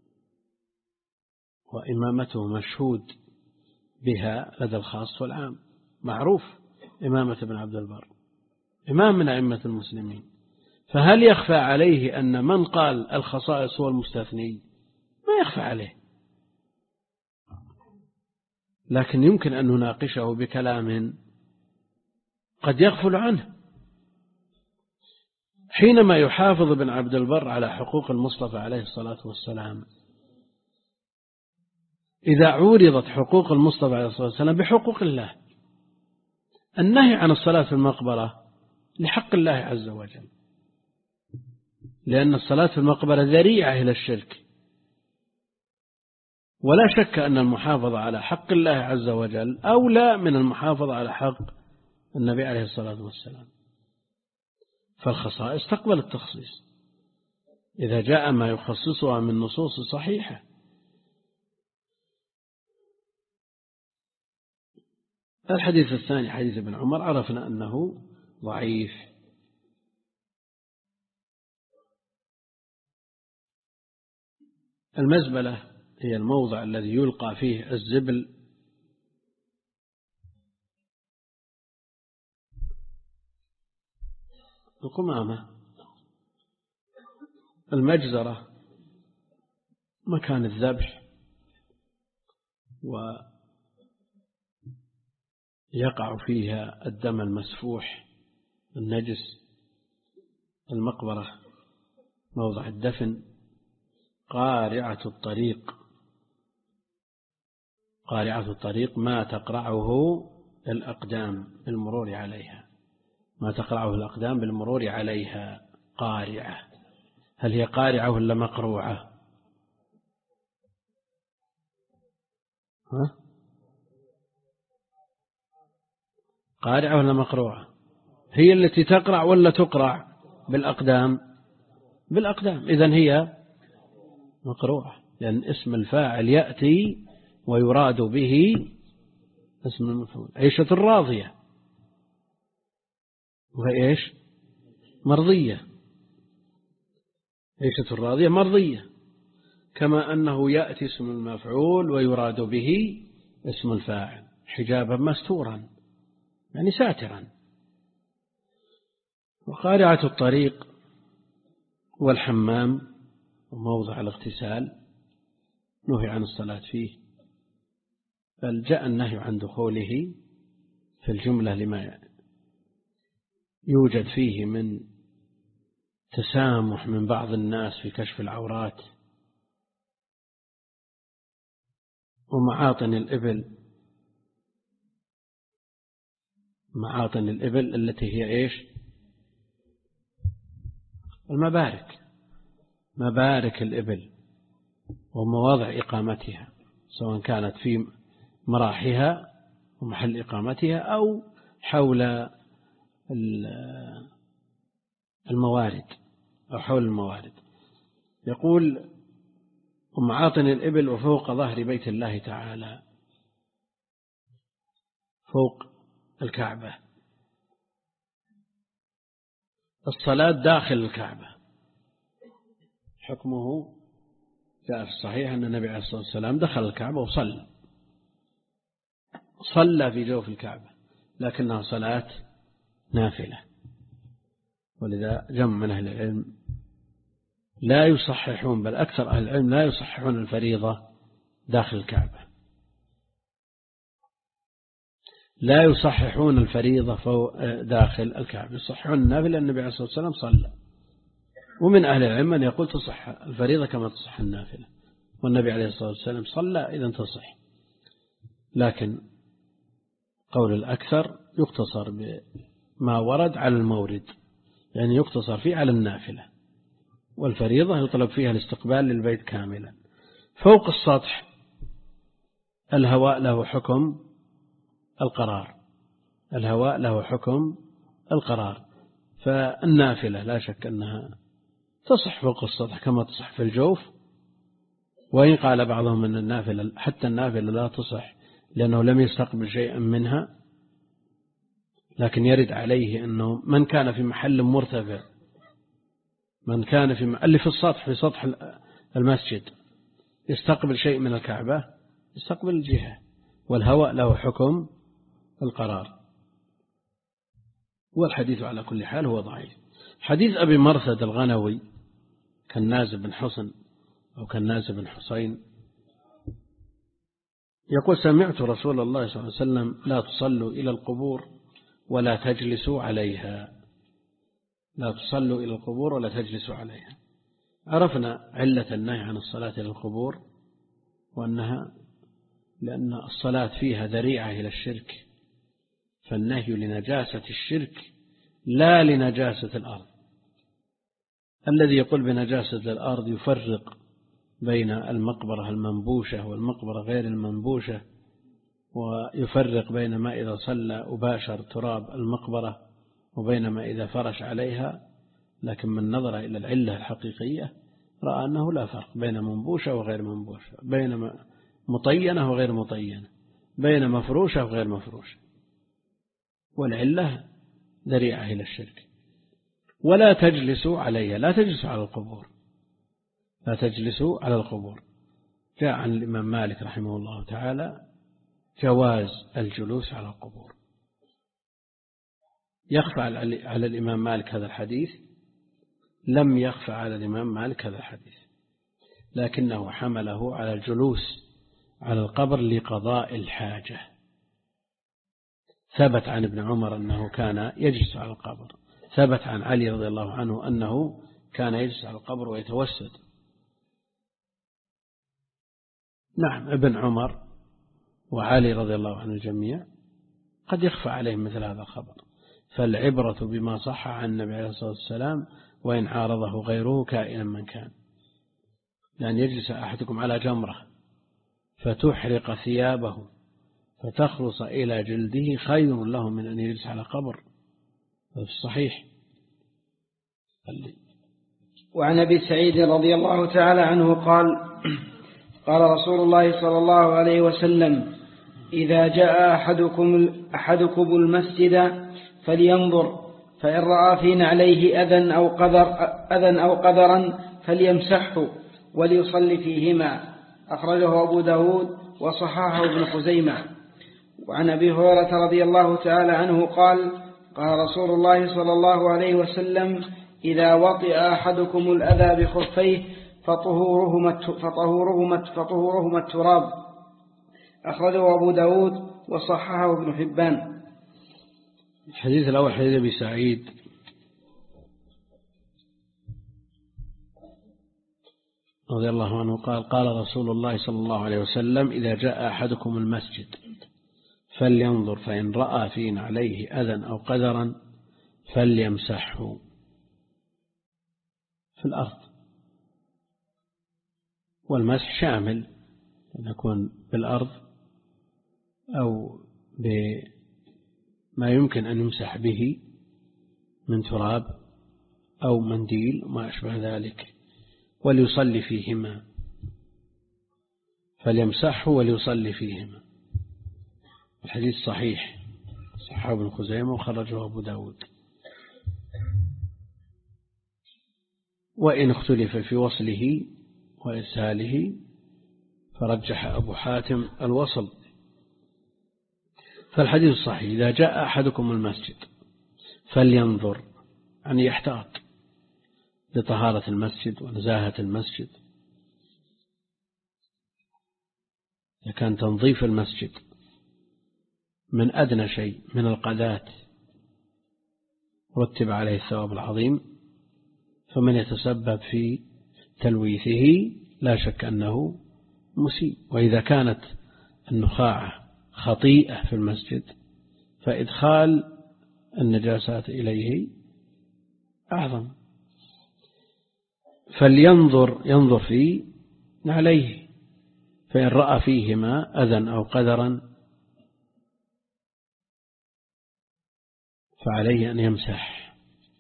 وإمامته مشهود بها لدى الخاص والعام، معروف إمامة ابن عبد البر إمام من أئمة المسلمين، فهل يخفى عليه أن من قال الخصائص هو المستثني؟ ما يخفى عليه، لكن يمكن أن نناقشه بكلام قد يغفل عنه. حينما يحافظ ابن عبد البر على حقوق المصطفى عليه الصلاة والسلام، إذا عورضت حقوق المصطفى عليه الصلاة والسلام بحقوق الله، النهي عن الصلاة في المقبرة لحق الله عز وجل، لأن الصلاة في المقبرة ذريعة إلى الشرك. ولا شك أن المحافظة على حق الله عز وجل أولى من المحافظة على حق النبي عليه الصلاة والسلام. فالخصائص تقبل التخصيص إذا جاء ما يخصصها من نصوص صحيحة. الحديث الثاني حديث ابن عمر عرفنا أنه ضعيف. المزبلة هي الموضع الذي يلقى فيه الزبل القمامة. المجزرة مكان الذبح ويقع فيها الدم المسفوح النجس. المقبرة موضع الدفن. قارعة الطريق، قارعة الطريق ما تقرعه الأقدام بالمرور عليها، ما تقرعه الأقدام بالمرور عليها. قارعة، هل هي قارعة ولا مقروعة؟ ها؟ قارعة ولا مقروعة؟ هي التي تقرع ولا تقرع بالأقدام؟ بالأقدام. إذن هي مقروعة، لأن اسم الفاعل يأتي ويراد به اسم المفعول. عيشة الراضية وهي إيش؟ مرضية. عيشة الراضية مرضية، كما أنه يأتي اسم المفعول ويراد به اسم الفاعل حجابا مستورا يعني ساترا. وقارعة الطريق والحمام وموضع الاغتسال نهي عن الصلاة فيه، بل جاء النهي عن دخوله في الجملة لما يوجد فيه من تسامح من بعض الناس في كشف العورات ومعاطن الإبل. معاطن الإبل التي هي إيش؟ المبارك، مبارك الإبل ومواضع إقامتها، سواء كانت في مراحها ومحل إقامتها أو حول الموارد أو حول الموارد. يقول ومعاطن الإبل وفوق ظهر بيت الله تعالى، فوق الكعبة. الصلاة داخل الكعبة حكمه جاء في الصحيح أن النبي عليه الصلاة والسلام دخل الكعبة وصلى صلى في جوف الكعبة، لكنها صلاة نافلة. ولذا جمع من أهل العلم لا يصححون، بل أكثر أهل العلم لا يصححون الفريضة داخل الكعبة، لا يصححون الفريضة داخل الكعبة، يصححون النافلة لأن النبي عليه الصلاة والسلام صلى. ومن أهل العلم من يقول تصح الفريضة كما تصح النافلة، والنبي عليه الصلاة والسلام صلى إذن تصح. لكن قول الأكثر يقتصر بما ورد على المورد، يعني يقتصر فيه على النافلة، والفريضة يطلب فيها الاستقبال للبيت كاملا. فوق السطح الهواء له حكم القرار، الهواء له حكم القرار. فالنافلة لا شك أنها تصح فوق السطح كما تصح في الجوف، وإن قال بعضهم أن النافلة حتى النافلة لا تصح لأنه لم يستقبل شيئا منها، لكن يرد عليه أنه من كان في محل مرتفع، من كان في اللي في السطح في سطح المسجد يستقبل شيء من الكعبة يستقبل الجهة، والهواء له حكم القرار. والحديث على كل حال هو ضعيف. حديث أبي مرثد الغنوي كالناز بن حسن أو كالناز بن حسين يقول سمعت رسول الله صلى الله عليه وسلم لا تصلوا إلى القبور ولا تجلسوا عليها، لا تصلوا إلى القبور ولا تجلسوا عليها. عرفنا علة النهي عن الصلاة إلى القبور، وأنها لأن الصلاة فيها ذريعة إلى الشرك، فالنهي لنجاسة الشرك لا لنجاسة الأرض. الذي يقول بنجاسة الأرض يفرق بين المقبرة المنبوشة والمقبرة غير المنبوشة، ويفرق بين ما إذا صلى وباشر تراب المقبرة وبين ما إذا فرش عليها، لكن من نظر إلى العلة الحقيقية رأى أنه لا فرق بين منبوشة وغير منبوشة، بين مطينة وغير مطينة، بين مفروشة وغير مفروشة، والعلة ذريعة إلى الشرك. ولا تجلسوا عليها، لا تجلسوا على القبور، لا تجلسوا على القبور. جاء عن الإمام مالك رحمه الله تعالى جواز الجلوس على القبور. يخفى على الإمام مالك هذا الحديث؟ لم يخفى على الإمام مالك هذا الحديث، لكنه حمله على الجلوس على القبر لقضاء الحاجة. ثبت عن ابن عمر أنه كان يجلس على القبر، ثبت عن علي رضي الله عنه أنه كان يجلس على القبر ويتوسد. نعم، ابن عمر وعلي رضي الله عنه الجميع قد يخفى عليهم مثل هذا الخبر، فالعبرة بما صح عن النبي عليه الصلاة والسلام وإن عارضه غيره كائنا من كان. لأن يجلس أحدكم على جمرة فتحرق ثيابه فتخلص إلى جلده خير له من أن يجلس على قبر، هذا في الصحيح. وعن أبي سعيد رضي الله تعالى عنه قال قال رسول الله صلى الله عليه وسلم: إذا جاء أحدكم, أحدكم المسجد فلينظر، فإن رأى في نعليه أذى أو قذر أذى أو قذرا فليمسحه وليصلي فيهما. أخرجه أبو داود وصححه ابن خزيمة. وعن أبي هريرة رضي الله تعالى عنه قال: قال رسول الله صلى الله عليه وسلم: إذا وطئ أحدكم الأذى بخفيه فطهورهما فطهورهما فطهورهما التراب. أخرجه أبو داود وصححه ابن حبان. الحديث الأول حديث أبي سعيد رضي الله عنه قال: قال رسول الله صلى الله عليه وسلم: إذا جاء أحدكم المسجد فلينظر، فإن رأى في نعليه أذى أو قذرا فليمسحه. في الأرض، والمسح شامل أن يكون بالأرض أو بما يمكن أن يمسح به من تراب أو منديل وما أشبه ذلك، وليصلي فيهما، فليمسحه وليصلي فيهما. الحديث صحيح، صححه ابن خزيمة وخرجه أبو داود. وإن اختلف في وصله وإرساله فرجح أبو حاتم الوصل. فالحديث الصحيح: إذا جاء أحدكم المسجد فلينظر، يعني يحتاط لطهارة المسجد ونزاهة المسجد. إذا كان تنظيف المسجد من أدنى شيء من القذات رتب عليه الثواب العظيم، فمن يتسبب في تلويثه لا شك أنه مسيء. وإذا كانت النخاعة خطيئة في المسجد فإدخال النجاسات إليه أعظم. فلينظر، ينظر فيه عليه، فإن رأى فيهما أذى أو قذرا فعليه أن يمسح.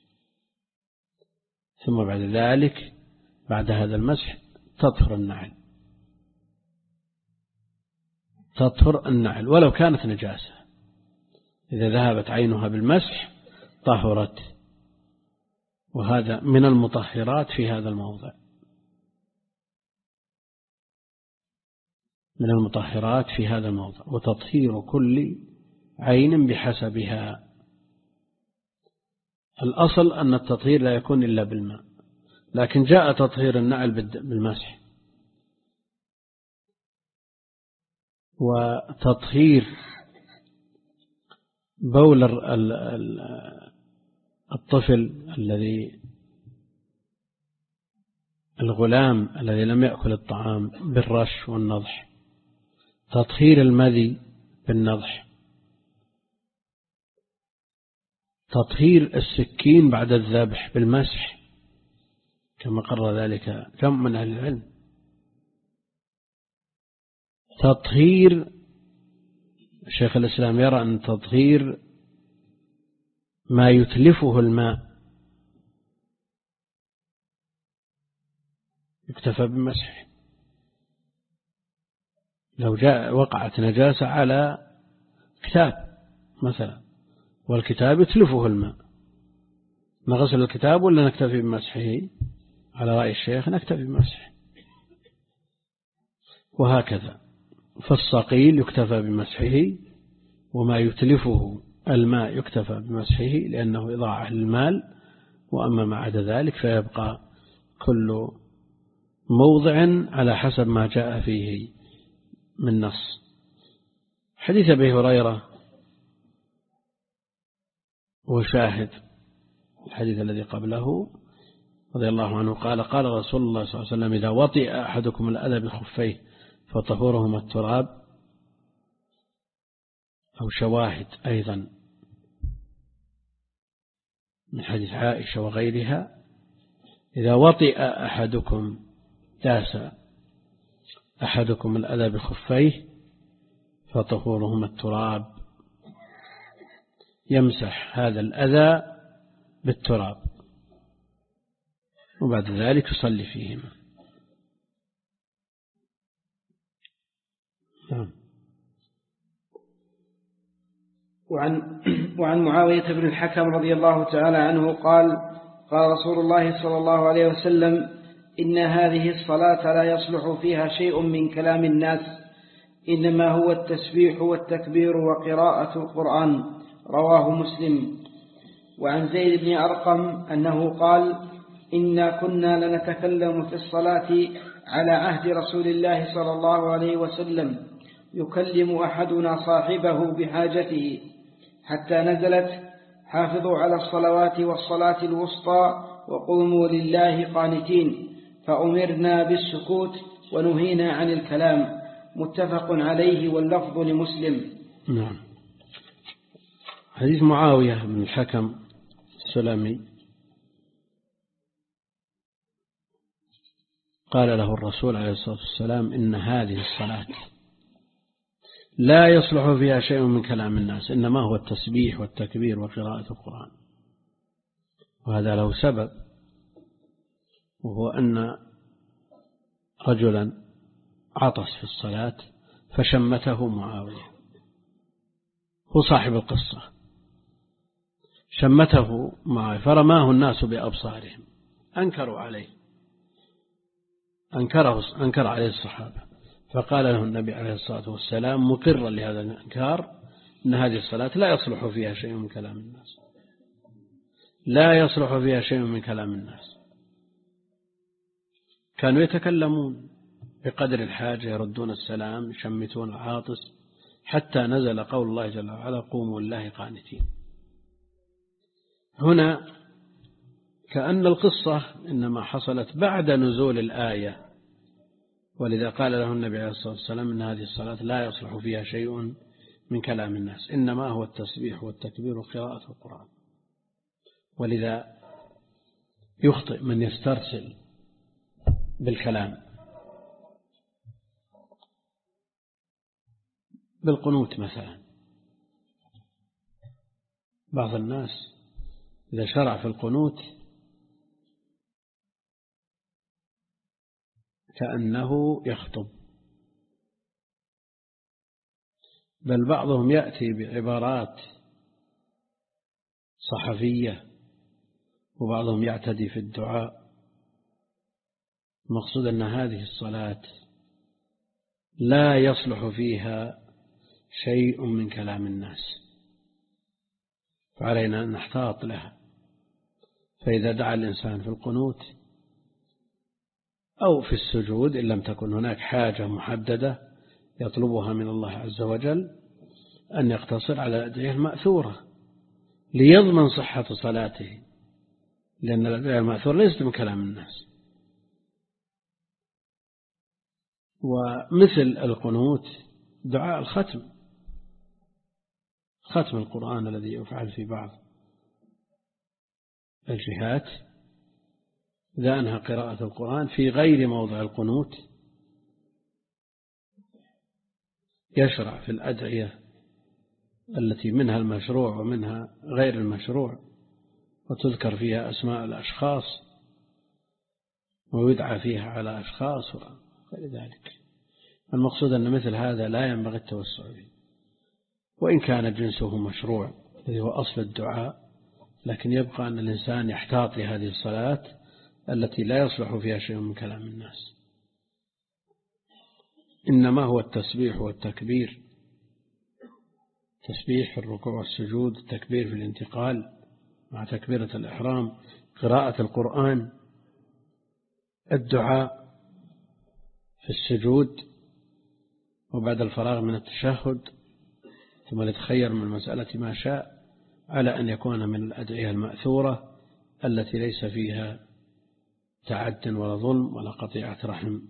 ثم بعد ذلك بعد هذا المسح تطهر النعل، تطهر النعل ولو كانت نجاسة، إذا ذهبت عينها بالمسح طهرت. وهذا من المطهرات في هذا الموضع، من المطهرات في هذا الموضع. وتطهير كل عين بحسبها. الأصل أن التطهير لا يكون إلا بالماء، لكن جاء تطهير النعل بالمسح. وتطهير بول الطفل الذي الغلام الذي لم يأكل الطعام بالرش والنضح، تطهير المذي بالنضح، تطهير السكين بعد الذبح بالمسح كما قرر ذلك كم من أهل العلم. تطهير شيخ الإسلام يرى أن تطهير ما يتلفه الماء يكتفى بالمسح. لو جاء وقعت نجاسة على كتاب مثلا والكتاب يتلفه الماء، نغسل الكتاب ولا نكتفي بمسحه؟ على رأي الشيخ نكتفي بمسحه. وهكذا فالصقيل يكتفى بمسحه، وما يتلفه الماء يكتفى بمسحه لأنه إضاعة للمال. وأما ما عدا ذلك فيبقى كل موضع على حسب ما جاء فيه من نص. حديث أبي هريرة وشاهد الحديث الذي قبله رضي الله عنه قال قال رسول الله صلى الله عليه وسلم إذا وطئ أحدكم الأذى بخفيه فطهورهما التراب، أو شواهد أيضا من حديث عائشة وغيرها إذا وطئ أحدكم داس أحدكم الأذى بخفيه فطهورهما التراب، يمسح هذا الأذى بالتراب وبعد ذلك يصلي فيهما. نعم. وعن, وعن معاوية بن الحكم رضي الله تعالى عنه قال قال رسول الله صلى الله عليه وسلم إن هذه الصلاة لا يصلح فيها شيء من كلام الناس، إنما هو التسبيح والتكبير وقراءة القرآن. رواه مسلم. وعن زيد بن أرقم أنه قال إنا كنا لنتكلم في الصلاة على عهد رسول الله صلى الله عليه وسلم يكلم أحدنا صاحبه بحاجته حتى نزلت حافظوا على الصلوات والصلاة الوسطى وقوموا لله قانتين، فأمرنا بالسكوت ونهينا عن الكلام. متفق عليه واللفظ لمسلم. نعم. حديث معاوية بن الحكم السلمي قال له الرسول عليه الصلاة والسلام إن هذه الصلاة لا يصلح فيها شيء من كلام الناس، إنما هو التسبيح والتكبير وقراءة القرآن. وهذا له سبب، وهو أن رجلا عطس في الصلاة فشمته معاوية، هو صاحب القصة، شمته معاوية فرماه الناس بأبصارهم، أنكروا عليه أنكره أنكر عليه الصحابة، فقال له النبي عليه الصلاة والسلام مقرا لهذا الإنكار أن هذه الصلاة لا يصلح فيها شيء من كلام الناس، لا يصلح فيها شيء من كلام الناس. كانوا يتكلمون بقدر الحاجة، يردون السلام، يشمتون العاطس، حتى نزل قول الله جل وعلا قوموا لله قانتين. هنا كأن القصة إنما حصلت بعد نزول الآية، ولذا قال له النبي عليه الصلاة والسلام إن هذه الصلاة لا يصلح فيها شيء من كلام الناس، إنما هو التسبيح والتكبير وقراءة القرآن. ولذا يخطئ من يسترسل بالكلام بالقنوت مثلا. بعض الناس إذا شرع في القنوت كأنه يخطب، بل بعضهم يأتي بعبارات صحفية، وبعضهم يعتدي في الدعاء. المقصود أن هذه الصلاة لا يصلح فيها شيء من كلام الناس، فعلينا أن نحتاط لها. فإذا دعا الإنسان في القنوت أو في السجود إن لم تكن هناك حاجة محددة يطلبها من الله عز وجل، أن يقتصر على الأدعية المأثورة ليضمن صحة صلاته، لأن الأدعية المأثورة ليست من كلام الناس. ومثل القنوت دعاء الختم، ختم القرآن الذي يفعل في بعض الجهات إذا أنهى قراءة القرآن في غير موضع القنوت يشرع في الأدعية التي منها المشروع ومنها غير المشروع، وتذكر فيها أسماء الأشخاص ويدعى فيها على أشخاص وغير ذلك. المقصود أن مثل هذا لا ينبغي التوسع فيه، وإن كان جنسه مشروع الذي هو أصل الدعاء، لكن يبقى أن الإنسان يحتاط لهذه الصلاة التي لا يصلح فيها شيء من كلام الناس، إنما هو التسبيح والتكبير، تسبيح في الركوع والسجود، التكبير في الانتقال مع تكبيرة الإحرام، قراءة القرآن، الدعاء في السجود وبعد الفراغ من التشهد، ثم يتخير من المسألة ما شاء، على أن يكون من الأدعية المأثورة التي ليس فيها تعد ولا ظلم ولا قطيعة رحم.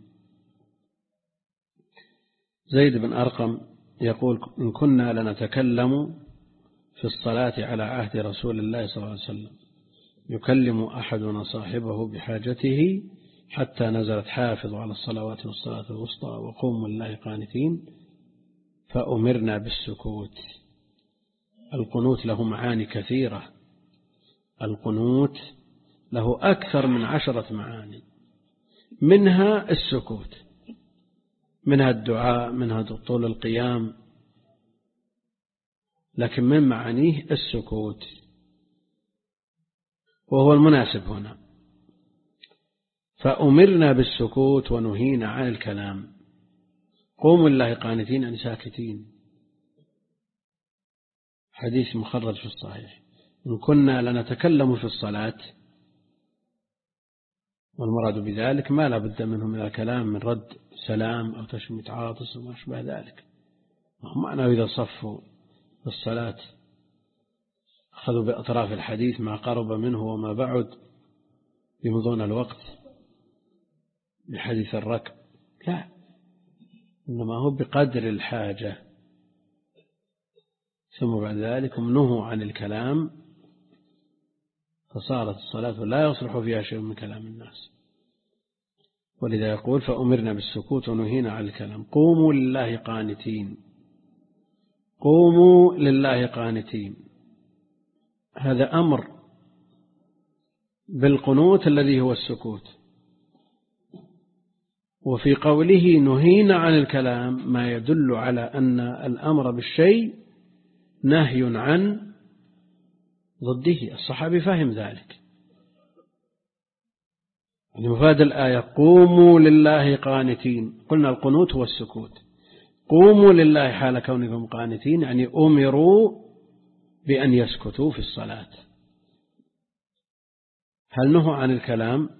زيد بن أرقم يقول: إن كنا لنتكلم في الصلاة على عهد رسول الله صلى الله عليه وسلم يكلم أحدنا صاحبه بحاجته حتى نزلت حافظوا على الصلوات والصلاة الوسطى وقوموا لله قانتين فأمرنا بالسكوت. القنوت له معاني كثيرة، القنوت له أكثر من عشرة معاني، منها السكوت، منها الدعاء، منها طول القيام، لكن من معانيه السكوت، وهو المناسب هنا. فأمرنا بالسكوت ونهينا عن الكلام. قوموا لله قانتين أن ساكتين، حديث مخرج في الصحيح. إن كنا لنتكلم في الصلاة، والمراد بذلك ما لا بد منه من الكلام، من رد سلام أو تشميت عاطس وما أشبه ذلك. معنى إذا صفوا الصلاة أخذوا بأطراف الحديث ما قرب منه وما بعد يمضون الوقت بحديث الركب، لا، إنما هو بقدر الحاجة. ثم بعد ذلك نهوا عن الكلام، فصارت الصلاة لا يصلح فيها شيء من كلام الناس. ولذا يقول: فأمرنا بالسكوت ونهينا عن الكلام. قوموا لله قانتين، قوموا لله قانتين، هذا أمر بالقنوت الذي هو السكوت. وفي قوله نهينا عن الكلام ما يدل على أن الأمر بالشيء نهي عن ضده. الصحابي فهم ذلك. مفاد الآية قوموا لله قانتين، قلنا القنوت هو السكوت. قوموا لله حال كونكم قانتين، يعني أمروا بأن يسكتوا في الصلاة. هل نهوا عن الكلام؟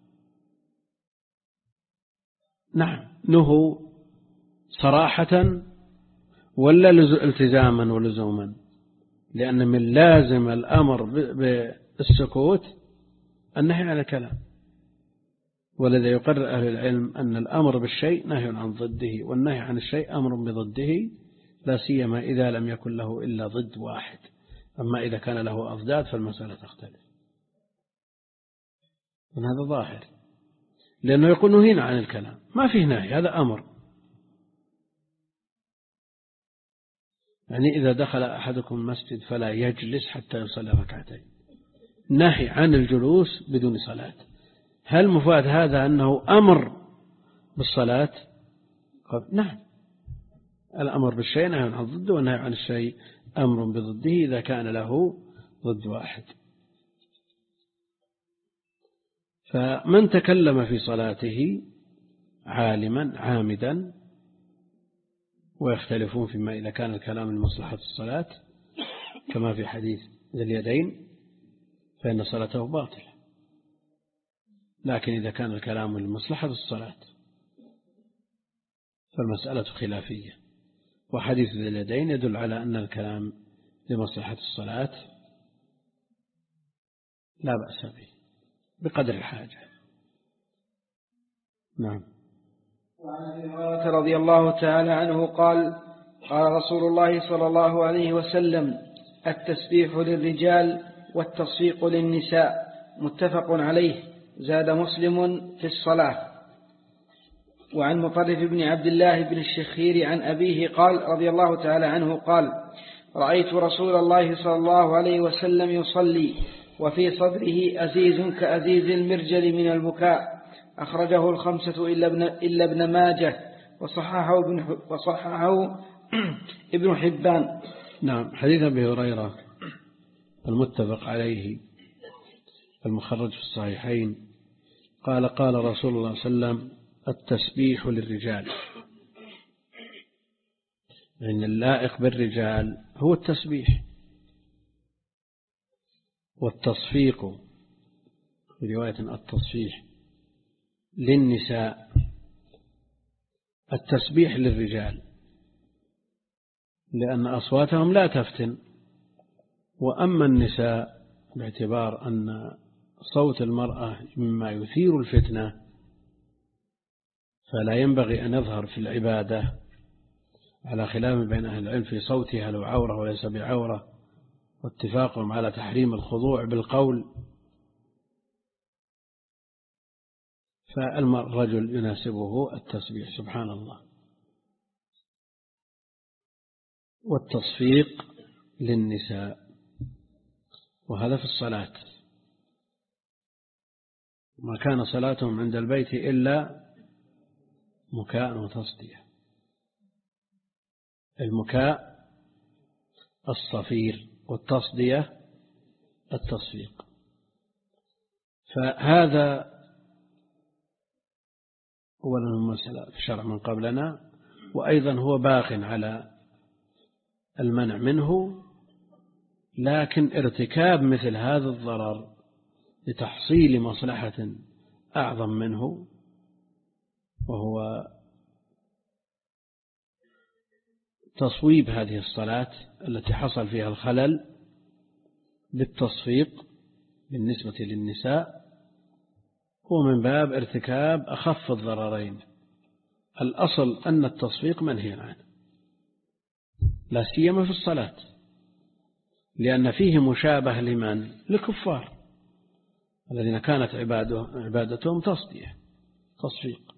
نعم، نهوا صراحة ولا التزاما ولزوما؟ لأن من لازم الأمر بالسكوت النهي عن الكلام. ولذا يقرر أهل العلم أن الأمر بالشيء نهي عن ضده، والنهي عن الشيء أمر بضده، لا سيما إذا لم يكن له إلا ضد واحد. أما إذا كان له أضداد فالمسألة تختلف. هذا ظاهر، لأنه يقول نهينا عن الكلام، ما فيه نهي، هذا أمر. يعني إذا دخل أحدكم المسجد فلا يجلس حتى يصلي ركعتين، نهي عن الجلوس بدون صلاة. هل مفاد هذا أنه أمر بالصلاة؟ نعم، الأمر بالشيء نهي عن ضده، والنهي عن الشيء أمر بضده إذا كان له ضد واحد. فمن تكلم في صلاته عالما عامدا، ويختلفون فيما إذا كان الكلام لمصلحة الصلاة كما في حديث ذي اليدين فإن صلاته باطلة، لكن إذا كان الكلام لمصلحة الصلاة فالمسألة خلافية. وحديث ذي اليدين يدل على أن الكلام لمصلحة الصلاة لا بأس به بقدر الحاجة. نعم. وعن ابي هريرة رضي الله تعالى عنه قال: قال رسول الله صلى الله عليه وسلم: التسبيح للرجال والتصفيق للنساء، متفق عليه. زاد مسلم في الصلاة. وعن مطرف بن عبد الله بن الشخير عن أبيه قال رضي الله تعالى عنه قال: رأيت رسول الله صلى الله عليه وسلم يصلي وفي صدره أزيز كأزيز المرجل من البكاء. أخرجه الخمسة إلا ابن, إلا ابن ماجه وصححه ابن, وصححه ابن حبان. نعم. حديث أبي هريرة المتفق عليه المخرج في الصحيحين قال: قال رسول الله صلى الله عليه وسلم: التسبيح للرجال، إن اللائق بالرجال هو التسبيح. والتصفيق في رواية التصفيح للنساء، التسبيح للرجال لأن أصواتهم لا تفتن، وأما النساء باعتبار أن صوت المرأة مما يثير الفتنة فلا ينبغي أن يظهر في العبادة، على خلاف بين أهل العلم في صوتها لو عورة وليس بعورة، واتفاقهم على تحريم الخضوع بالقول. فالرجل يناسبه التسبيح سبحان الله. والتصفيق للنساء، وهذا في الصلاة، ما كان صلاتهم عند البيت إلا مكاء وتصدية. المكاء الصفير والتصدية التصفيق. فهذا أولا المسألة في الشرع من قبلنا، وأيضا هو باق على المنع منه، لكن ارتكاب مثل هذا الضرر لتحصيل مصلحة أعظم منه، وهو تصويب هذه الصلاة التي حصل فيها الخلل بالتصفيق بالنسبة للنساء، هو من باب ارتكاب أخف الضررين. الأصل أن التصفيق منهي عنه، لا سيما في الصلاة، لأن فيه مشابه لمن؟ للكفار الذين كانت عبادتهم تصدية تصفيق.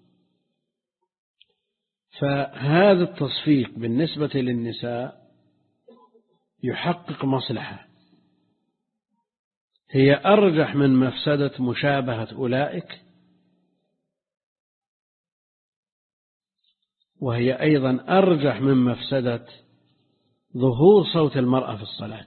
فهذا التصفيق بالنسبة للنساء يحقق مصلحة هي أرجح من مفسدة مشابهة أولئك، وهي أيضا أرجح من مفسدة ظهور صوت المرأة في الصلاة.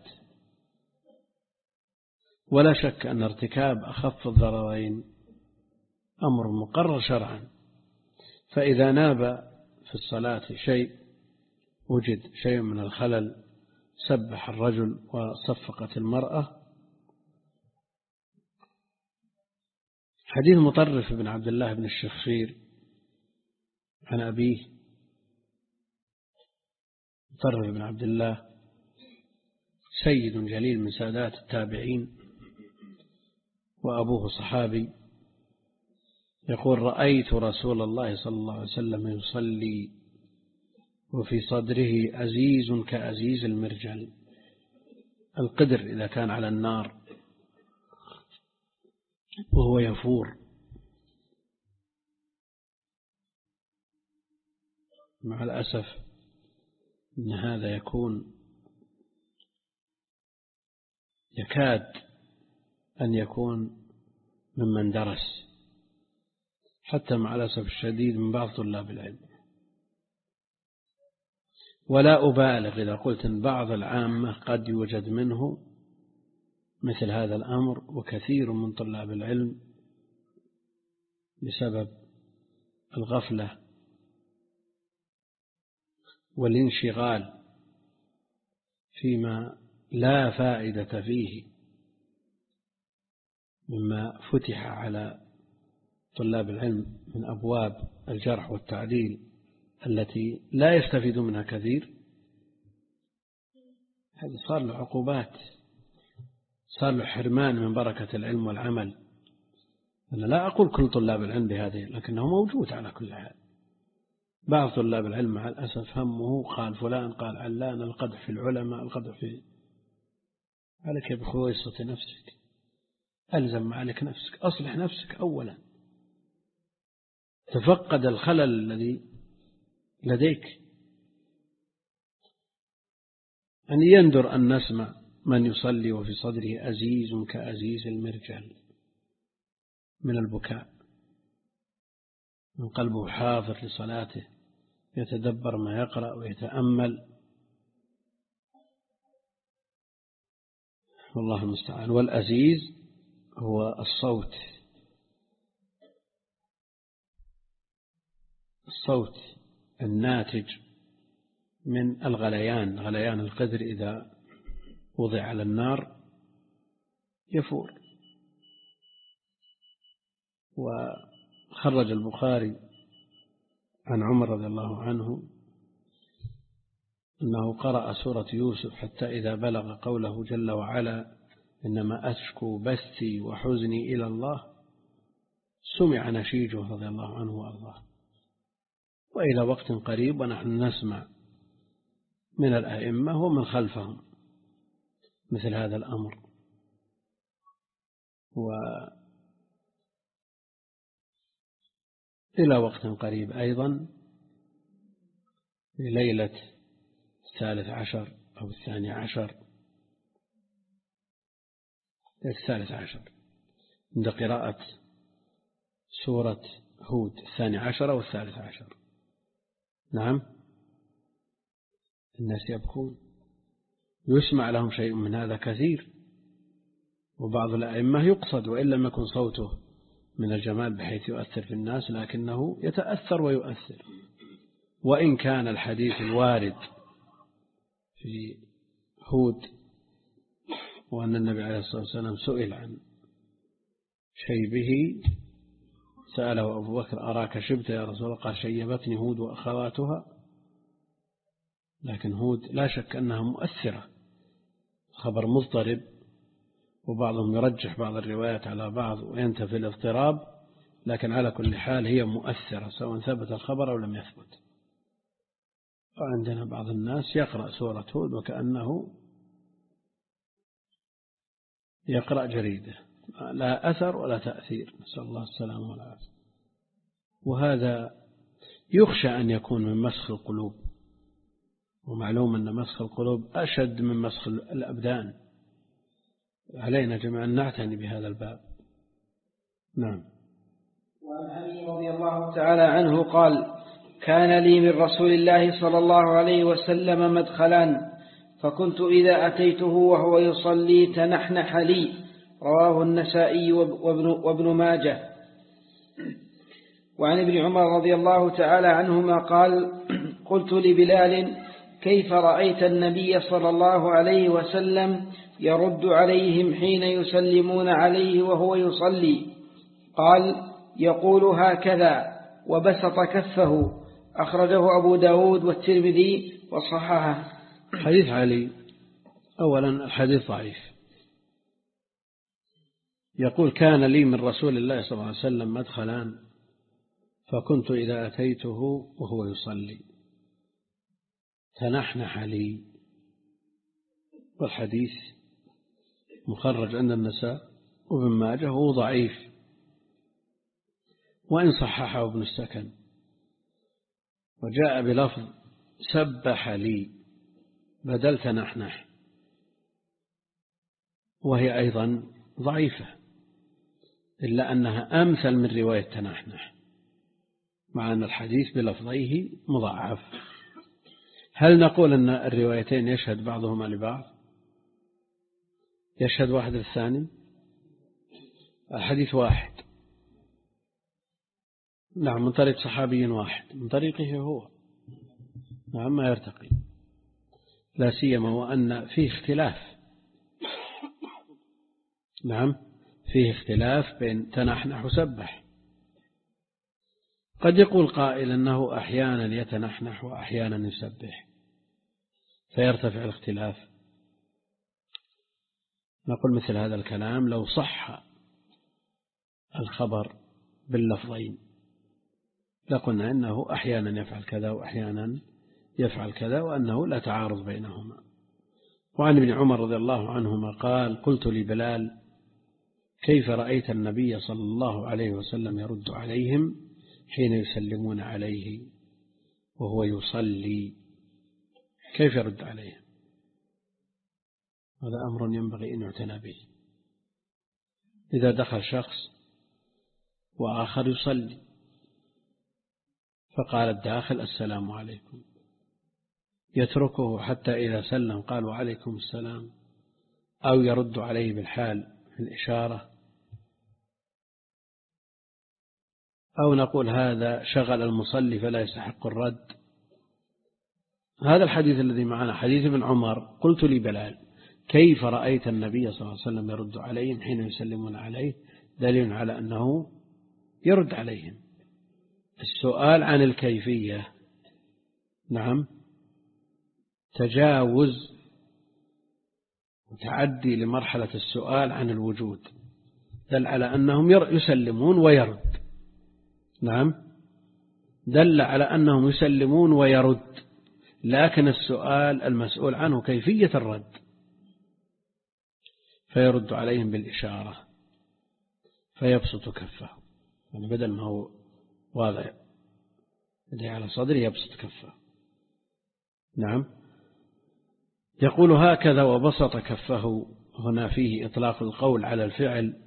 ولا شك أن ارتكاب أخف الضررين أمر مقرر شرعا، فإذا ناب في الصلاة شيء، وجد شيء من الخلل، سبح الرجل وصفقت المرأة. حديث مطرف بن عبد الله بن الشخير عن أبيه، مطرف بن عبد الله سيد جليل من سادات التابعين، وأبوه صحابي، يقول: رأيت رسول الله صلى الله عليه وسلم يصلي وفي صدره أزيز كأزيز المرجل، القدر إذا كان على النار وهو يفور. مع الأسف أن هذا يكون يكاد أن يكون ممن درس، حتى مع الأسف الشديد من بعض طلاب العلم. ولا أبالغ إذا قلت أن بعض العامة قد يوجد منه مثل هذا الأمر، وكثير من طلاب العلم بسبب الغفلة والانشغال فيما لا فائدة فيه مما فتح على طلاب العلم من أبواب الجرح والتعديل التي لا يستفيد منها كثير، هذا صار له عقوبات، صار له حرمان من بركة العلم والعمل. أنا لا أقول كل طلاب العلم بهذه، لكنه موجود على كل حال. بعض طلاب العلم مع الأسف همه قال فلان قال علان، القدح في العلماء، القدح في عليك بخويصة نفسك، ألزم عليك نفسك، أصلح نفسك أولا، تفقد الخلل الذي لديك. أن يندر أن نسمع من يصلي وفي صدره أزيز كأزيز المرجل من البكاء، من قلبه حاضر لصلاته يتدبر ما يقرأ ويتأمل، والله المستعان. والأزيز هو الصوت، الصوت الناتج من الغليان، غليان القدر إذا وضع على النار يفور. وخرج البخاري عن عمر رضي الله عنه أنه قرأ سورة يوسف حتى إذا بلغ قوله جل وعلا إنما أشكو بثي وحزني إلى الله سمع نشيجه رضي الله عنه وأرضاه. وإلى وقت قريب ونحن نسمع من الأئمة ومن خلفهم مثل هذا الأمر. وإلى وقت قريب أيضا في ليلة الثالث عشر أو الثاني عشر الثالث عشر عند قراءة سورة هود، الثاني عشر أو الثالث عشر، نعم، الناس يبكون، يسمع لهم شيء من هذا كثير. وبعض الأئمة يقصد وإن لم يكن صوته من الجمال بحيث يؤثر في الناس، لكنه يتأثر ويؤثر. وإن كان الحديث الوارد في هود وأن النبي عليه الصلاة والسلام سئل عن شيبه، سأله أبو بكر أراك شبت يا رسول الله؟ قال شيبتني هود وأخواتها. لكن هود لا شك أنها مؤثرة، خبر مضطرب، وبعضهم يرجح بعض الروايات على بعض وينتفي الاضطراب، لكن على كل حال هي مؤثرة سواء ثبت الخبر أو لم يثبت. وعندنا بعض الناس يقرأ سورة هود وكأنه يقرأ جريدة، لا أثر ولا تأثير، نسأل الله السلامة والعافية. وهذا يخشى أن يكون من مسخ القلوب، ومعلوم أن مسخ القلوب أشد من مسخ الأبدان. علينا جميعا أن نعتني بهذا الباب. نعم. وعن علي رضي الله تعالى عنه قال كان لي من رسول الله صلى الله عليه وسلم مدخلان، فكنت إذا أتيته وهو يصلي تنحنح لي. رواه النسائي وابن, وابن ماجه. وعن ابن عمر رضي الله تعالى عنهما قال قلت لبلال كيف رأيت النبي صلى الله عليه وسلم يرد عليهم حين يسلمون عليه وهو يصلي؟ قال يقول هكذا وبسط كفه. أخرجه أبو داود والترمذي وصححه. حديث علي، أولا الحديث ضعيف. يقول كان لي من رسول الله صلى الله عليه وسلم مدخلان، فكنت إذا أتيته وهو يصلي تنحنح لي. والحديث مخرج عند النساء وابن ماجه وهو ضعيف، وإن صححه ابن السكن. وجاء بلفظ سبح لي بدل تنحنح، وهي أيضا ضعيفة، إلا أنها أمثل من رواية تنحنح، مع أن الحديث بلفظيه مضاعف. هل نقول أن الروايتين يشهد بعضهما لبعض؟ يشهد واحد للثاني؟ الحديث واحد، نعم، من طريق صحابي واحد، من طريقه هو، نعم، ما يرتقي، لا سيما وأن فيه اختلاف، نعم، فيه اختلاف بين تنحنح وسبح. قد يقول قائل أنه أحيانا يتنحنح وأحيانا يسبح فيرتفع الاختلاف. نقول مثل هذا الكلام لو صح الخبر باللفظين لقلنا إنه أحيانا يفعل كذا وأحيانا يفعل كذا، وأنه لا تعارض بينهما. وعن ابن عمر رضي الله عنهما قال قلت لبلال كيف رأيت النبي صلى الله عليه وسلم يرد عليهم حين يسلمون عليه وهو يصلي؟ كيف يرد عليهم؟ هذا أمر ينبغي أن يعتنى به. إذا دخل شخص وآخر يصلي فقال الداخل السلام عليكم، يتركه حتى إذا سلم قال وعليكم السلام، أو يرد عليه بالحال في الإشارة، أو نقول هذا شغل المصلي فلا يستحق الرد؟ هذا الحديث الذي معنا حديث ابن عمر قلت لبلال كيف رأيت النبي صلى الله عليه وسلم يرد عليهم حين يسلمون عليه، دليل على أنه يرد عليهم. السؤال عن الكيفية نعم تجاوز وتعدي لمرحلة السؤال عن الوجود، دل على أنهم يسلمون ويرد. نعم دل على أنهم يسلمون ويرد، لكن السؤال المسؤول عنه كيفية الرد، فيرد عليهم بالإشارة فيبسط كفه، يعني بدل ما هو واضع يديه على صدره يبسط كفه. نعم يقول هكذا وبسط كفه، هنا فيه إطلاق القول على الفعل،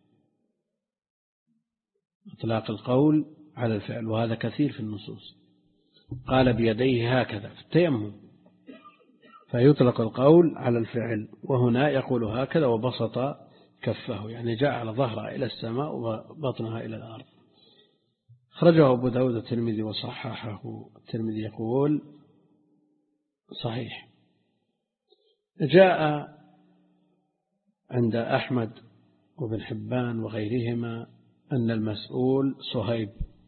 إطلاق القول على الفعل، وهذا كثير في النصوص. قال بيديه هكذا في التيمم فيطلق القول على الفعل، وهنا يقول هكذا وبسط كفه، يعني جعل ظهره إلى السماء وبطنها إلى الأرض. خرجه أبو داود الترمذي وصححه. الترمذي يقول صحيح. جاء عند أحمد وابن حبان وغيرهما أن المسؤول صهيب.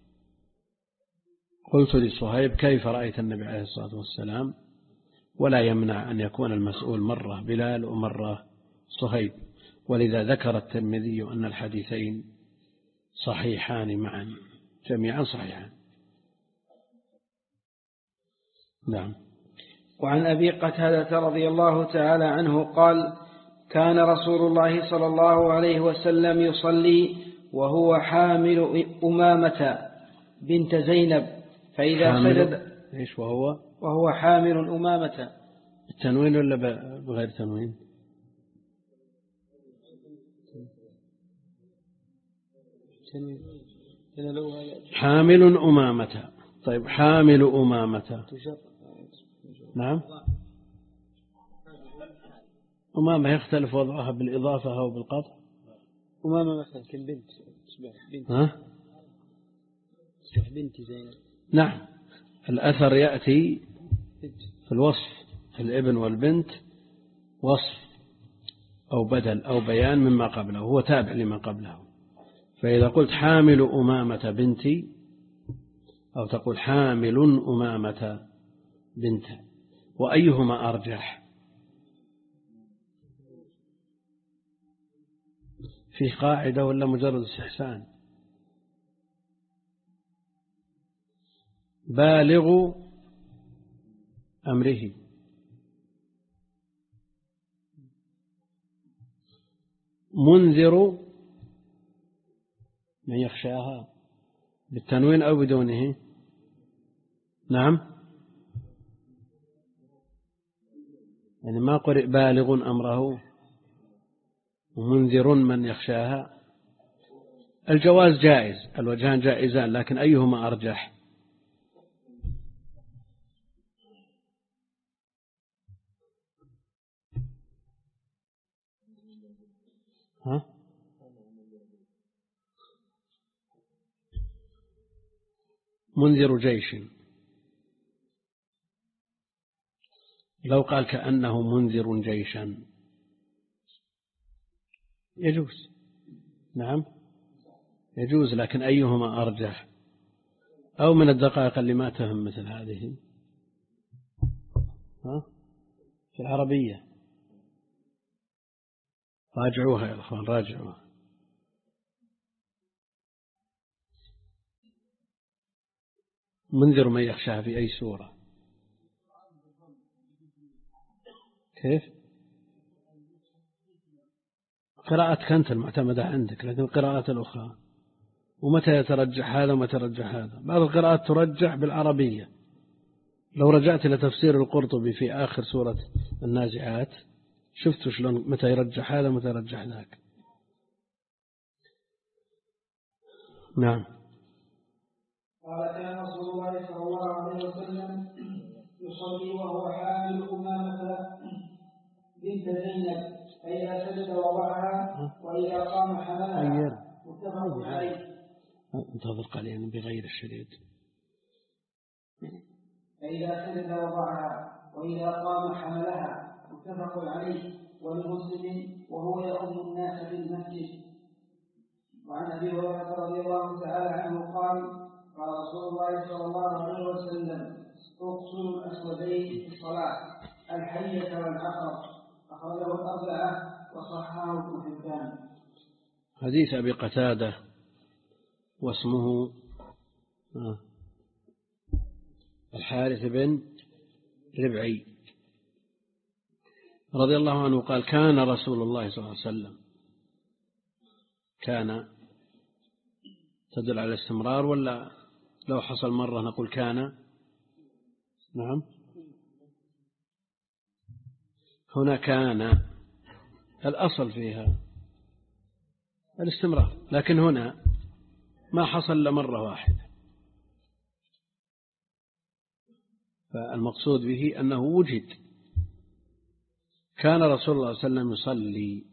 قلت لصهيب كيف رأيت النبي عليه الصلاة والسلام؟ ولا يمنع أن يكون المسؤول مرة بلال ومرة صهيب، ولذا ذكر الترمذي أن الحديثين صحيحان معا، جميعا صحيحان. نعم. وعن أبي قتادة رضي الله تعالى عنه قال كان رسول الله صلى الله عليه وسلم يصلي وهو حامل أمامة بنت زينب، فإذا سجد إيش وهو وهو حامل أمامة بالتنوين ولا بغير تنوين؟ حامل أمامة. طيب حامل أمامة. نعم أمامة يختلف وضعها بالإضافة أو بالقطع. أمامة مثلا كالبنت بنت ها؟ بنت زينب. نعم الأثر يأتي في الوصف، الابن والبنت وصف أو بدل أو بيان مما قبله، هو تابع لما قبله. فإذا قلت حامل أمامة بنتي، أو تقول حامل أمامة بنت، وأيهما أرجح؟ في قاعدة ولا مجرد استحسان؟ بالغ أمره، منذر من يخشاها، بالتنوين أو بدونه. نعم يعني ما قرئ بالغ أمره ومنذر من يخشاها. الجواز جائز، الوجهان جائزان، لكن أيهما أرجح؟ ها؟ منذر جيش. لو قال كأنه منذر جيشا يجوز. نعم يجوز، لكن أيهما أرجح؟ أو من الدقائق اللي ما تهم مثل هذه، ها؟ في العربية راجعوها يا أخوان، راجعوها. منذر من يخشاها في أي سورة؟ كيف؟ قراءتك أنت المعتمدة عندك، لكن القراءات الأخرى ومتى يترجح هذا ومتى يترجح هذا. بعض القراءات ترجح بالعربية، لو رجعت إلى تفسير القرطبي في آخر سورة النازعات شفت شلون متى يرجح هذا ومتى يرجح ذاك. نعم. قال كان رسول الله صلى الله عليه وسلم يصلي وهو حامل أمامة بنت زينب، فإذا سجد وضعها وإذا قام حملها، متفق عليه. انتظر قليلا بغير الشديد. فإذا سجد وضعها وإذا قام حملها، متفق عليه. ولمسلم وهو يؤم الناس في المسجد. وعن أبي هريرة رضي الله تعالى عنه قال قال رسول الله صلى الله عليه وسلم اقتلوا الأسودين في الصلاة، الحية والعقرب. أخرجه الأربعة وصححه ابن حبان. حديث أبي قتادة واسمه الحارث بن ربعي رضي الله عنه قال كان رسول الله صلى الله عليه وسلم، كان تدل على الاستمرار ولا لو حصل مرة نقول كان؟ نعم. هنا كان الأصل فيها الاستمرار، لكن هنا ما حصل لمرة واحدة، فالمقصود به أنه وجد. كان رسول الله صلى الله عليه وسلم يصلي،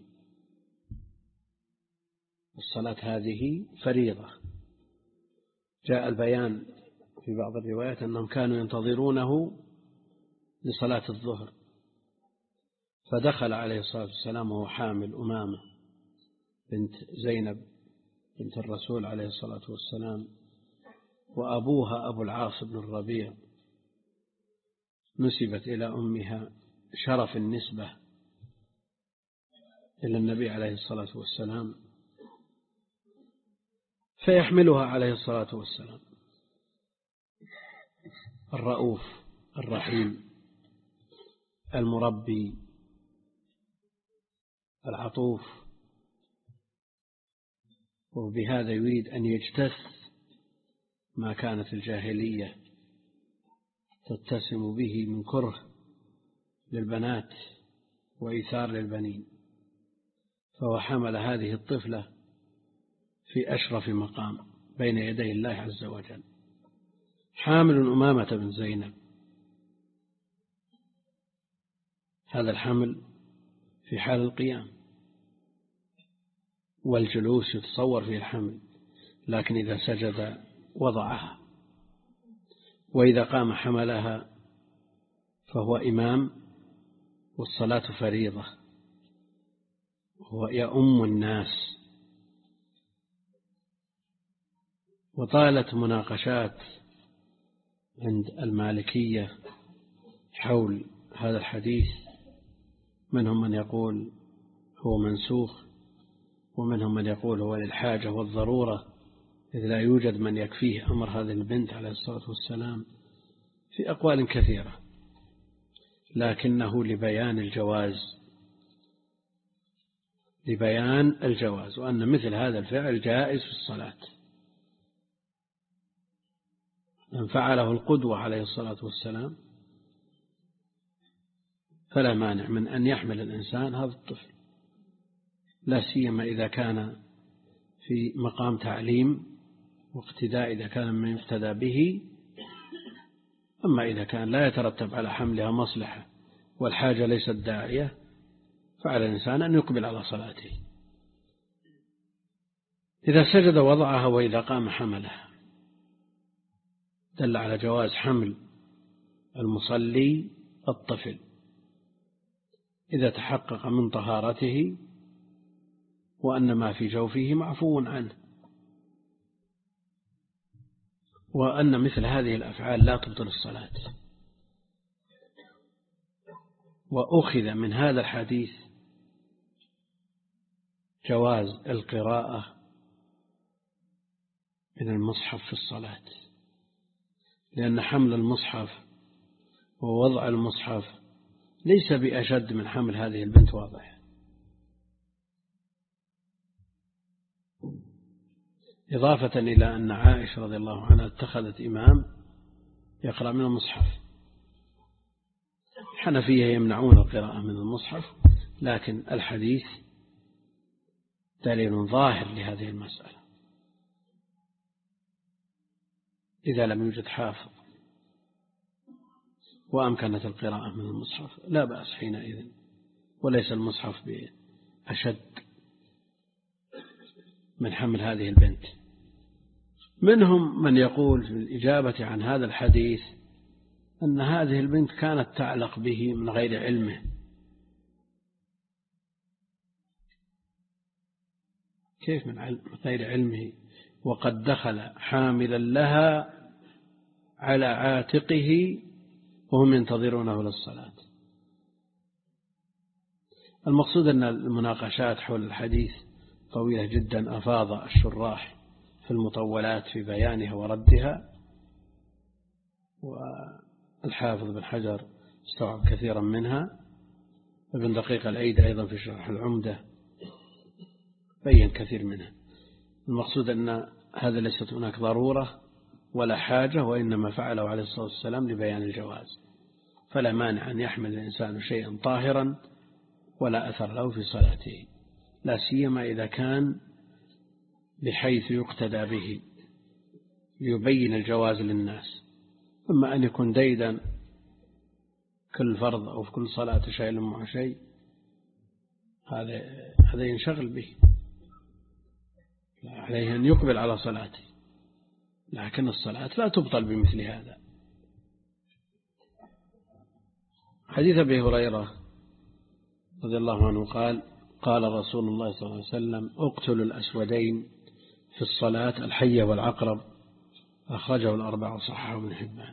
الصلاة هذه فريضة. جاء البيان في بعض الروايات أنهم كانوا ينتظرونه لصلاة الظهر، فدخل عليه الصلاة والسلام وهو حامل أمامة بنت زينب بنت الرسول عليه الصلاة والسلام، وأبوها أبو العاص بن الربيع نسبت إلى أمها شرف النسبة إلى النبي عليه الصلاة والسلام، فيحملها عليه الصلاة والسلام الرؤوف الرحيم المربي العطوف، وبهذا يريد أن يجتث ما كانت الجاهلية تتسم به من كره للبنات وإيثار للبنين. فهو حمل هذه الطفلة في أشرف مقام بين يدي الله عز وجل، حامل أمامة بن زينب. هذا الحمل في حال القيام، والجلوس يتصور فيه الحمل، لكن إذا سجد وضعها، وإذا قام حملها، فهو إمام والصلاة فريضة، هو يؤم الناس. وطالت مناقشات عند المالكية حول هذا الحديث، منهم من يقول هو منسوخ، ومنهم من يقول هو للحاجة والضرورة، إذ لا يوجد من يكفيه أمر هذه البنت عليه الصلاة والسلام، في أقوال كثيرة، لكنه لبيان الجواز، لبيان الجواز وأن مثل هذا الفعل جائز في الصلاة. من فعله القدوة عليه الصلاة والسلام فلا مانع من أن يحمل الإنسان هذا الطفل، لا سيما إذا كان في مقام تعليم واقتداء، إذا كان من يقتدى به. أما إذا كان لا يترتب على حملها مصلحة والحاجة ليست داعية، فعلى الإنسان أن يقبل على صلاته. إذا سجد وضعها وإذا قام حملها، دل على جواز حمل المصلي الطفل إذا تحقق من طهارته وأن ما في جوفه معفو عنه، وأن مثل هذه الأفعال لا تبطل الصلاة. وأخذ من هذا الحديث جواز القراءة من المصحف في الصلاة، لأن حمل المصحف ووضع المصحف ليس بأشد من حمل هذه البنت، واضح. إضافة إلى أن عائشة رضي الله عنها اتخذت إمام يقرأ من المصحف. الحنفية يمنعون القراءة من المصحف، لكن الحديث دليل ظاهر لهذه المسألة. إذا لم يوجد حافظ وأمكنت القراءة من المصحف لا بأس حينئذ، وليس المصحف بأشد من حمل هذه البنت. منهم من يقول في الإجابة عن هذا الحديث أن هذه البنت كانت تعلق به من غير علمه. كيف من غير علمه وقد دخل حاملا لها على عاتقه وهم ينتظرونه للصلاة؟ المقصود أن المناقشات حول الحديث طويلة جدا، أفاض الشراح في المطولات في بيانها وردها، والحافظ بن حجر استوعب كثيرا منها، ابن دقيق العيد أيضا في شرح العمدة بين كثير منها. المقصود أن هذا ليست هناك ضرورة ولا حاجة، وإنما فعله عليه الصلاة والسلام لبيان الجواز، فلا مانع أن يحمل الإنسان شيئا طاهرا ولا أثر له في صلاته، لا سيما إذا كان بحيث يقتدى به ليبين الجواز للناس. أما أن يكون ديدا كل فرض أو في كل صلاة شيء مع شيء، هذا هذا ينشغل به، عليه أن يقبل على صلاته، لكن الصلاة لا تبطل بمثل هذا. حديث أبي هريرة رضي الله عنه قال: قال رسول الله صلى الله عليه وسلم: اقتلوا الأسودين في الصلاة، الحية والعقرب، أخرجه الأربعة وصححه ابن حبان.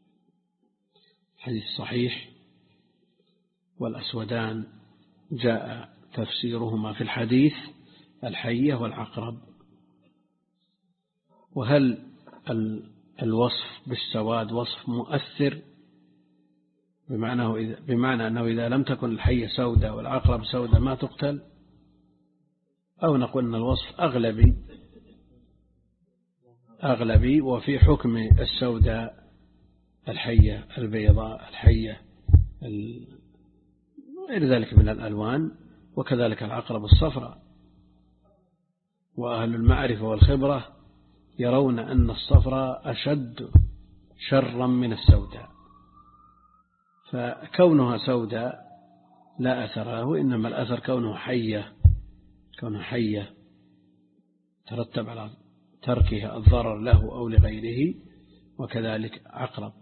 حديث صحيح. والأسودان جاء تفسيرهما في الحديث الحية والعقرب. وهل الوصف بالسواد وصف مؤثر بمعنى, بمعنى أنه إذا لم تكن الحية سوداء والعقرب سوداء ما تقتل، أو نقول أن الوصف أغلبي أغلبي وفي حكم السوداء الحية البيضاء الحية غير ذلك من الألوان، وكذلك العقرب الصفراء. وأهل المعرفة والخبرة يرون أن الصفراء أشد شرا من السوداء، فكونها سوداء لا أثر له، إنما الأثر كونه حية كونه حية ترتب على تركها الضرر له أو لغيره، وكذلك عقرب.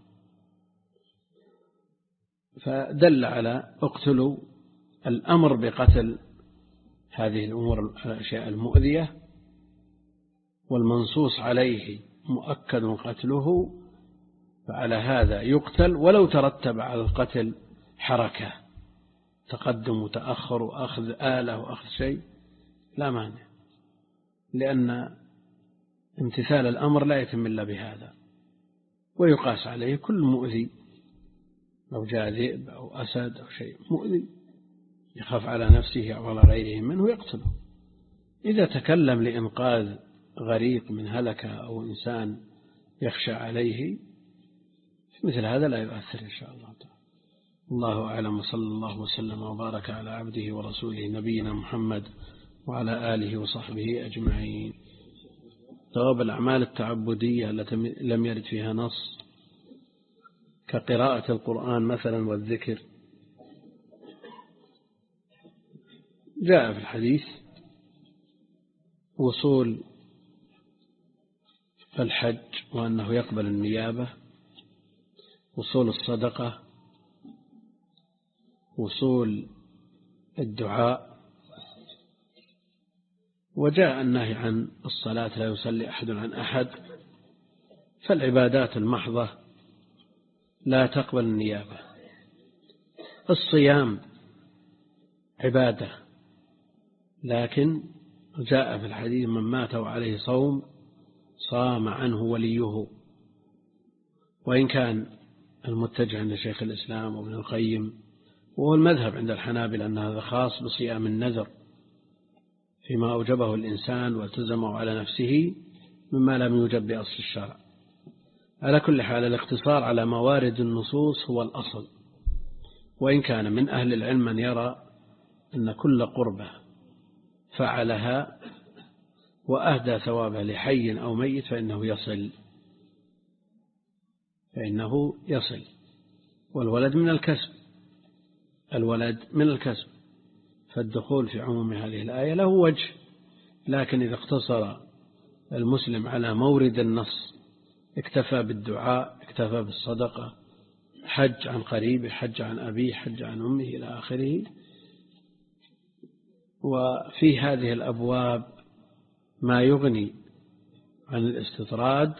فدل على اقتلوا الأمر بقتل هذه الأمور الأشياء المؤذية، والمنصوص عليه مؤكد قتله، فعلى هذا يقتل ولو ترتب على القتل حركة، تقدم وتأخر وأخذ آلة وأخذ شيء لا مانع، لأن امتثال الأمر لا يتم إلا بهذا. ويقاس عليه كل مؤذي، لو جاء ذئب أو أسد أو شيء مؤذي يخاف على نفسه أو على غيره منه يقتله. إذا تكلم لإنقاذ غريق من هلكة أو إنسان يخشى عليه، مثل هذا لا يؤثر إن شاء الله تعالى. الله أعلم، وصلى الله وسلم وبارك على عبده ورسوله نبينا محمد وعلى آله وصحبه أجمعين. ثواب الأعمال التعبدية التي لم يرد فيها نص كقراءة القرآن مثلا والذكر، جاء في الحديث وصول الحج وأنه يقبل النيابة، وصول الصدقة، وصول الدعاء، وجاء النهي عن الصلاة لا يصلي أحد عن أحد. فالعبادات المحضة لا تقبل النيابة. الصيام عبادة، لكن جاء في الحديث: من مات وعليه صوم صام عنه وليه. وإن كان المتجه عند شيخ الإسلام وابن القيم وهو المذهب عند الحنابلة أن هذا خاص بصيام النذر فيما أوجبه الإنسان والتزمه على نفسه، مما لم يوجد بأصل الشرع. على كل حال الاقتصار على موارد النصوص هو الأصل، وإن كان من أهل العلم من يرى أن كل قربة فعلها وأهدى ثوابها لحي أو ميت فإنه يصل فإنه يصل والولد من الكسب الولد من الكسب فالدخول في عموم هذه الآية له وجه، لكن إذا اقتصر المسلم على مورد النص اكتفى بالدعاء، اكتفى بالصدقة، حج عن قريبه، حج عن أبيه، حج عن أمه إلى آخره. وفي هذه الأبواب ما يغني عن الاستطراد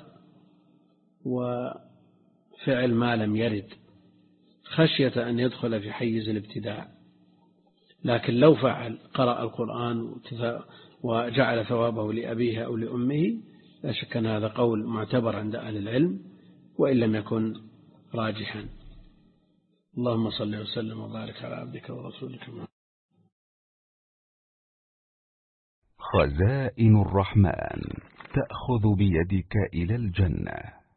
وفعل ما لم يرد خشية أن يدخل في حيز الابتداع. لكن لو فعل قرأ القرآن وجعل ثوابه لأبيه أو لأمه لا شك أن هذا قول معتبر عند أهل العلم وإن لم يكن راجحا. اللهم صل وسلم وبارك على عبدك ورسولك محمد. خزائن الرحمن تأخذ بيدك إلى الجنة.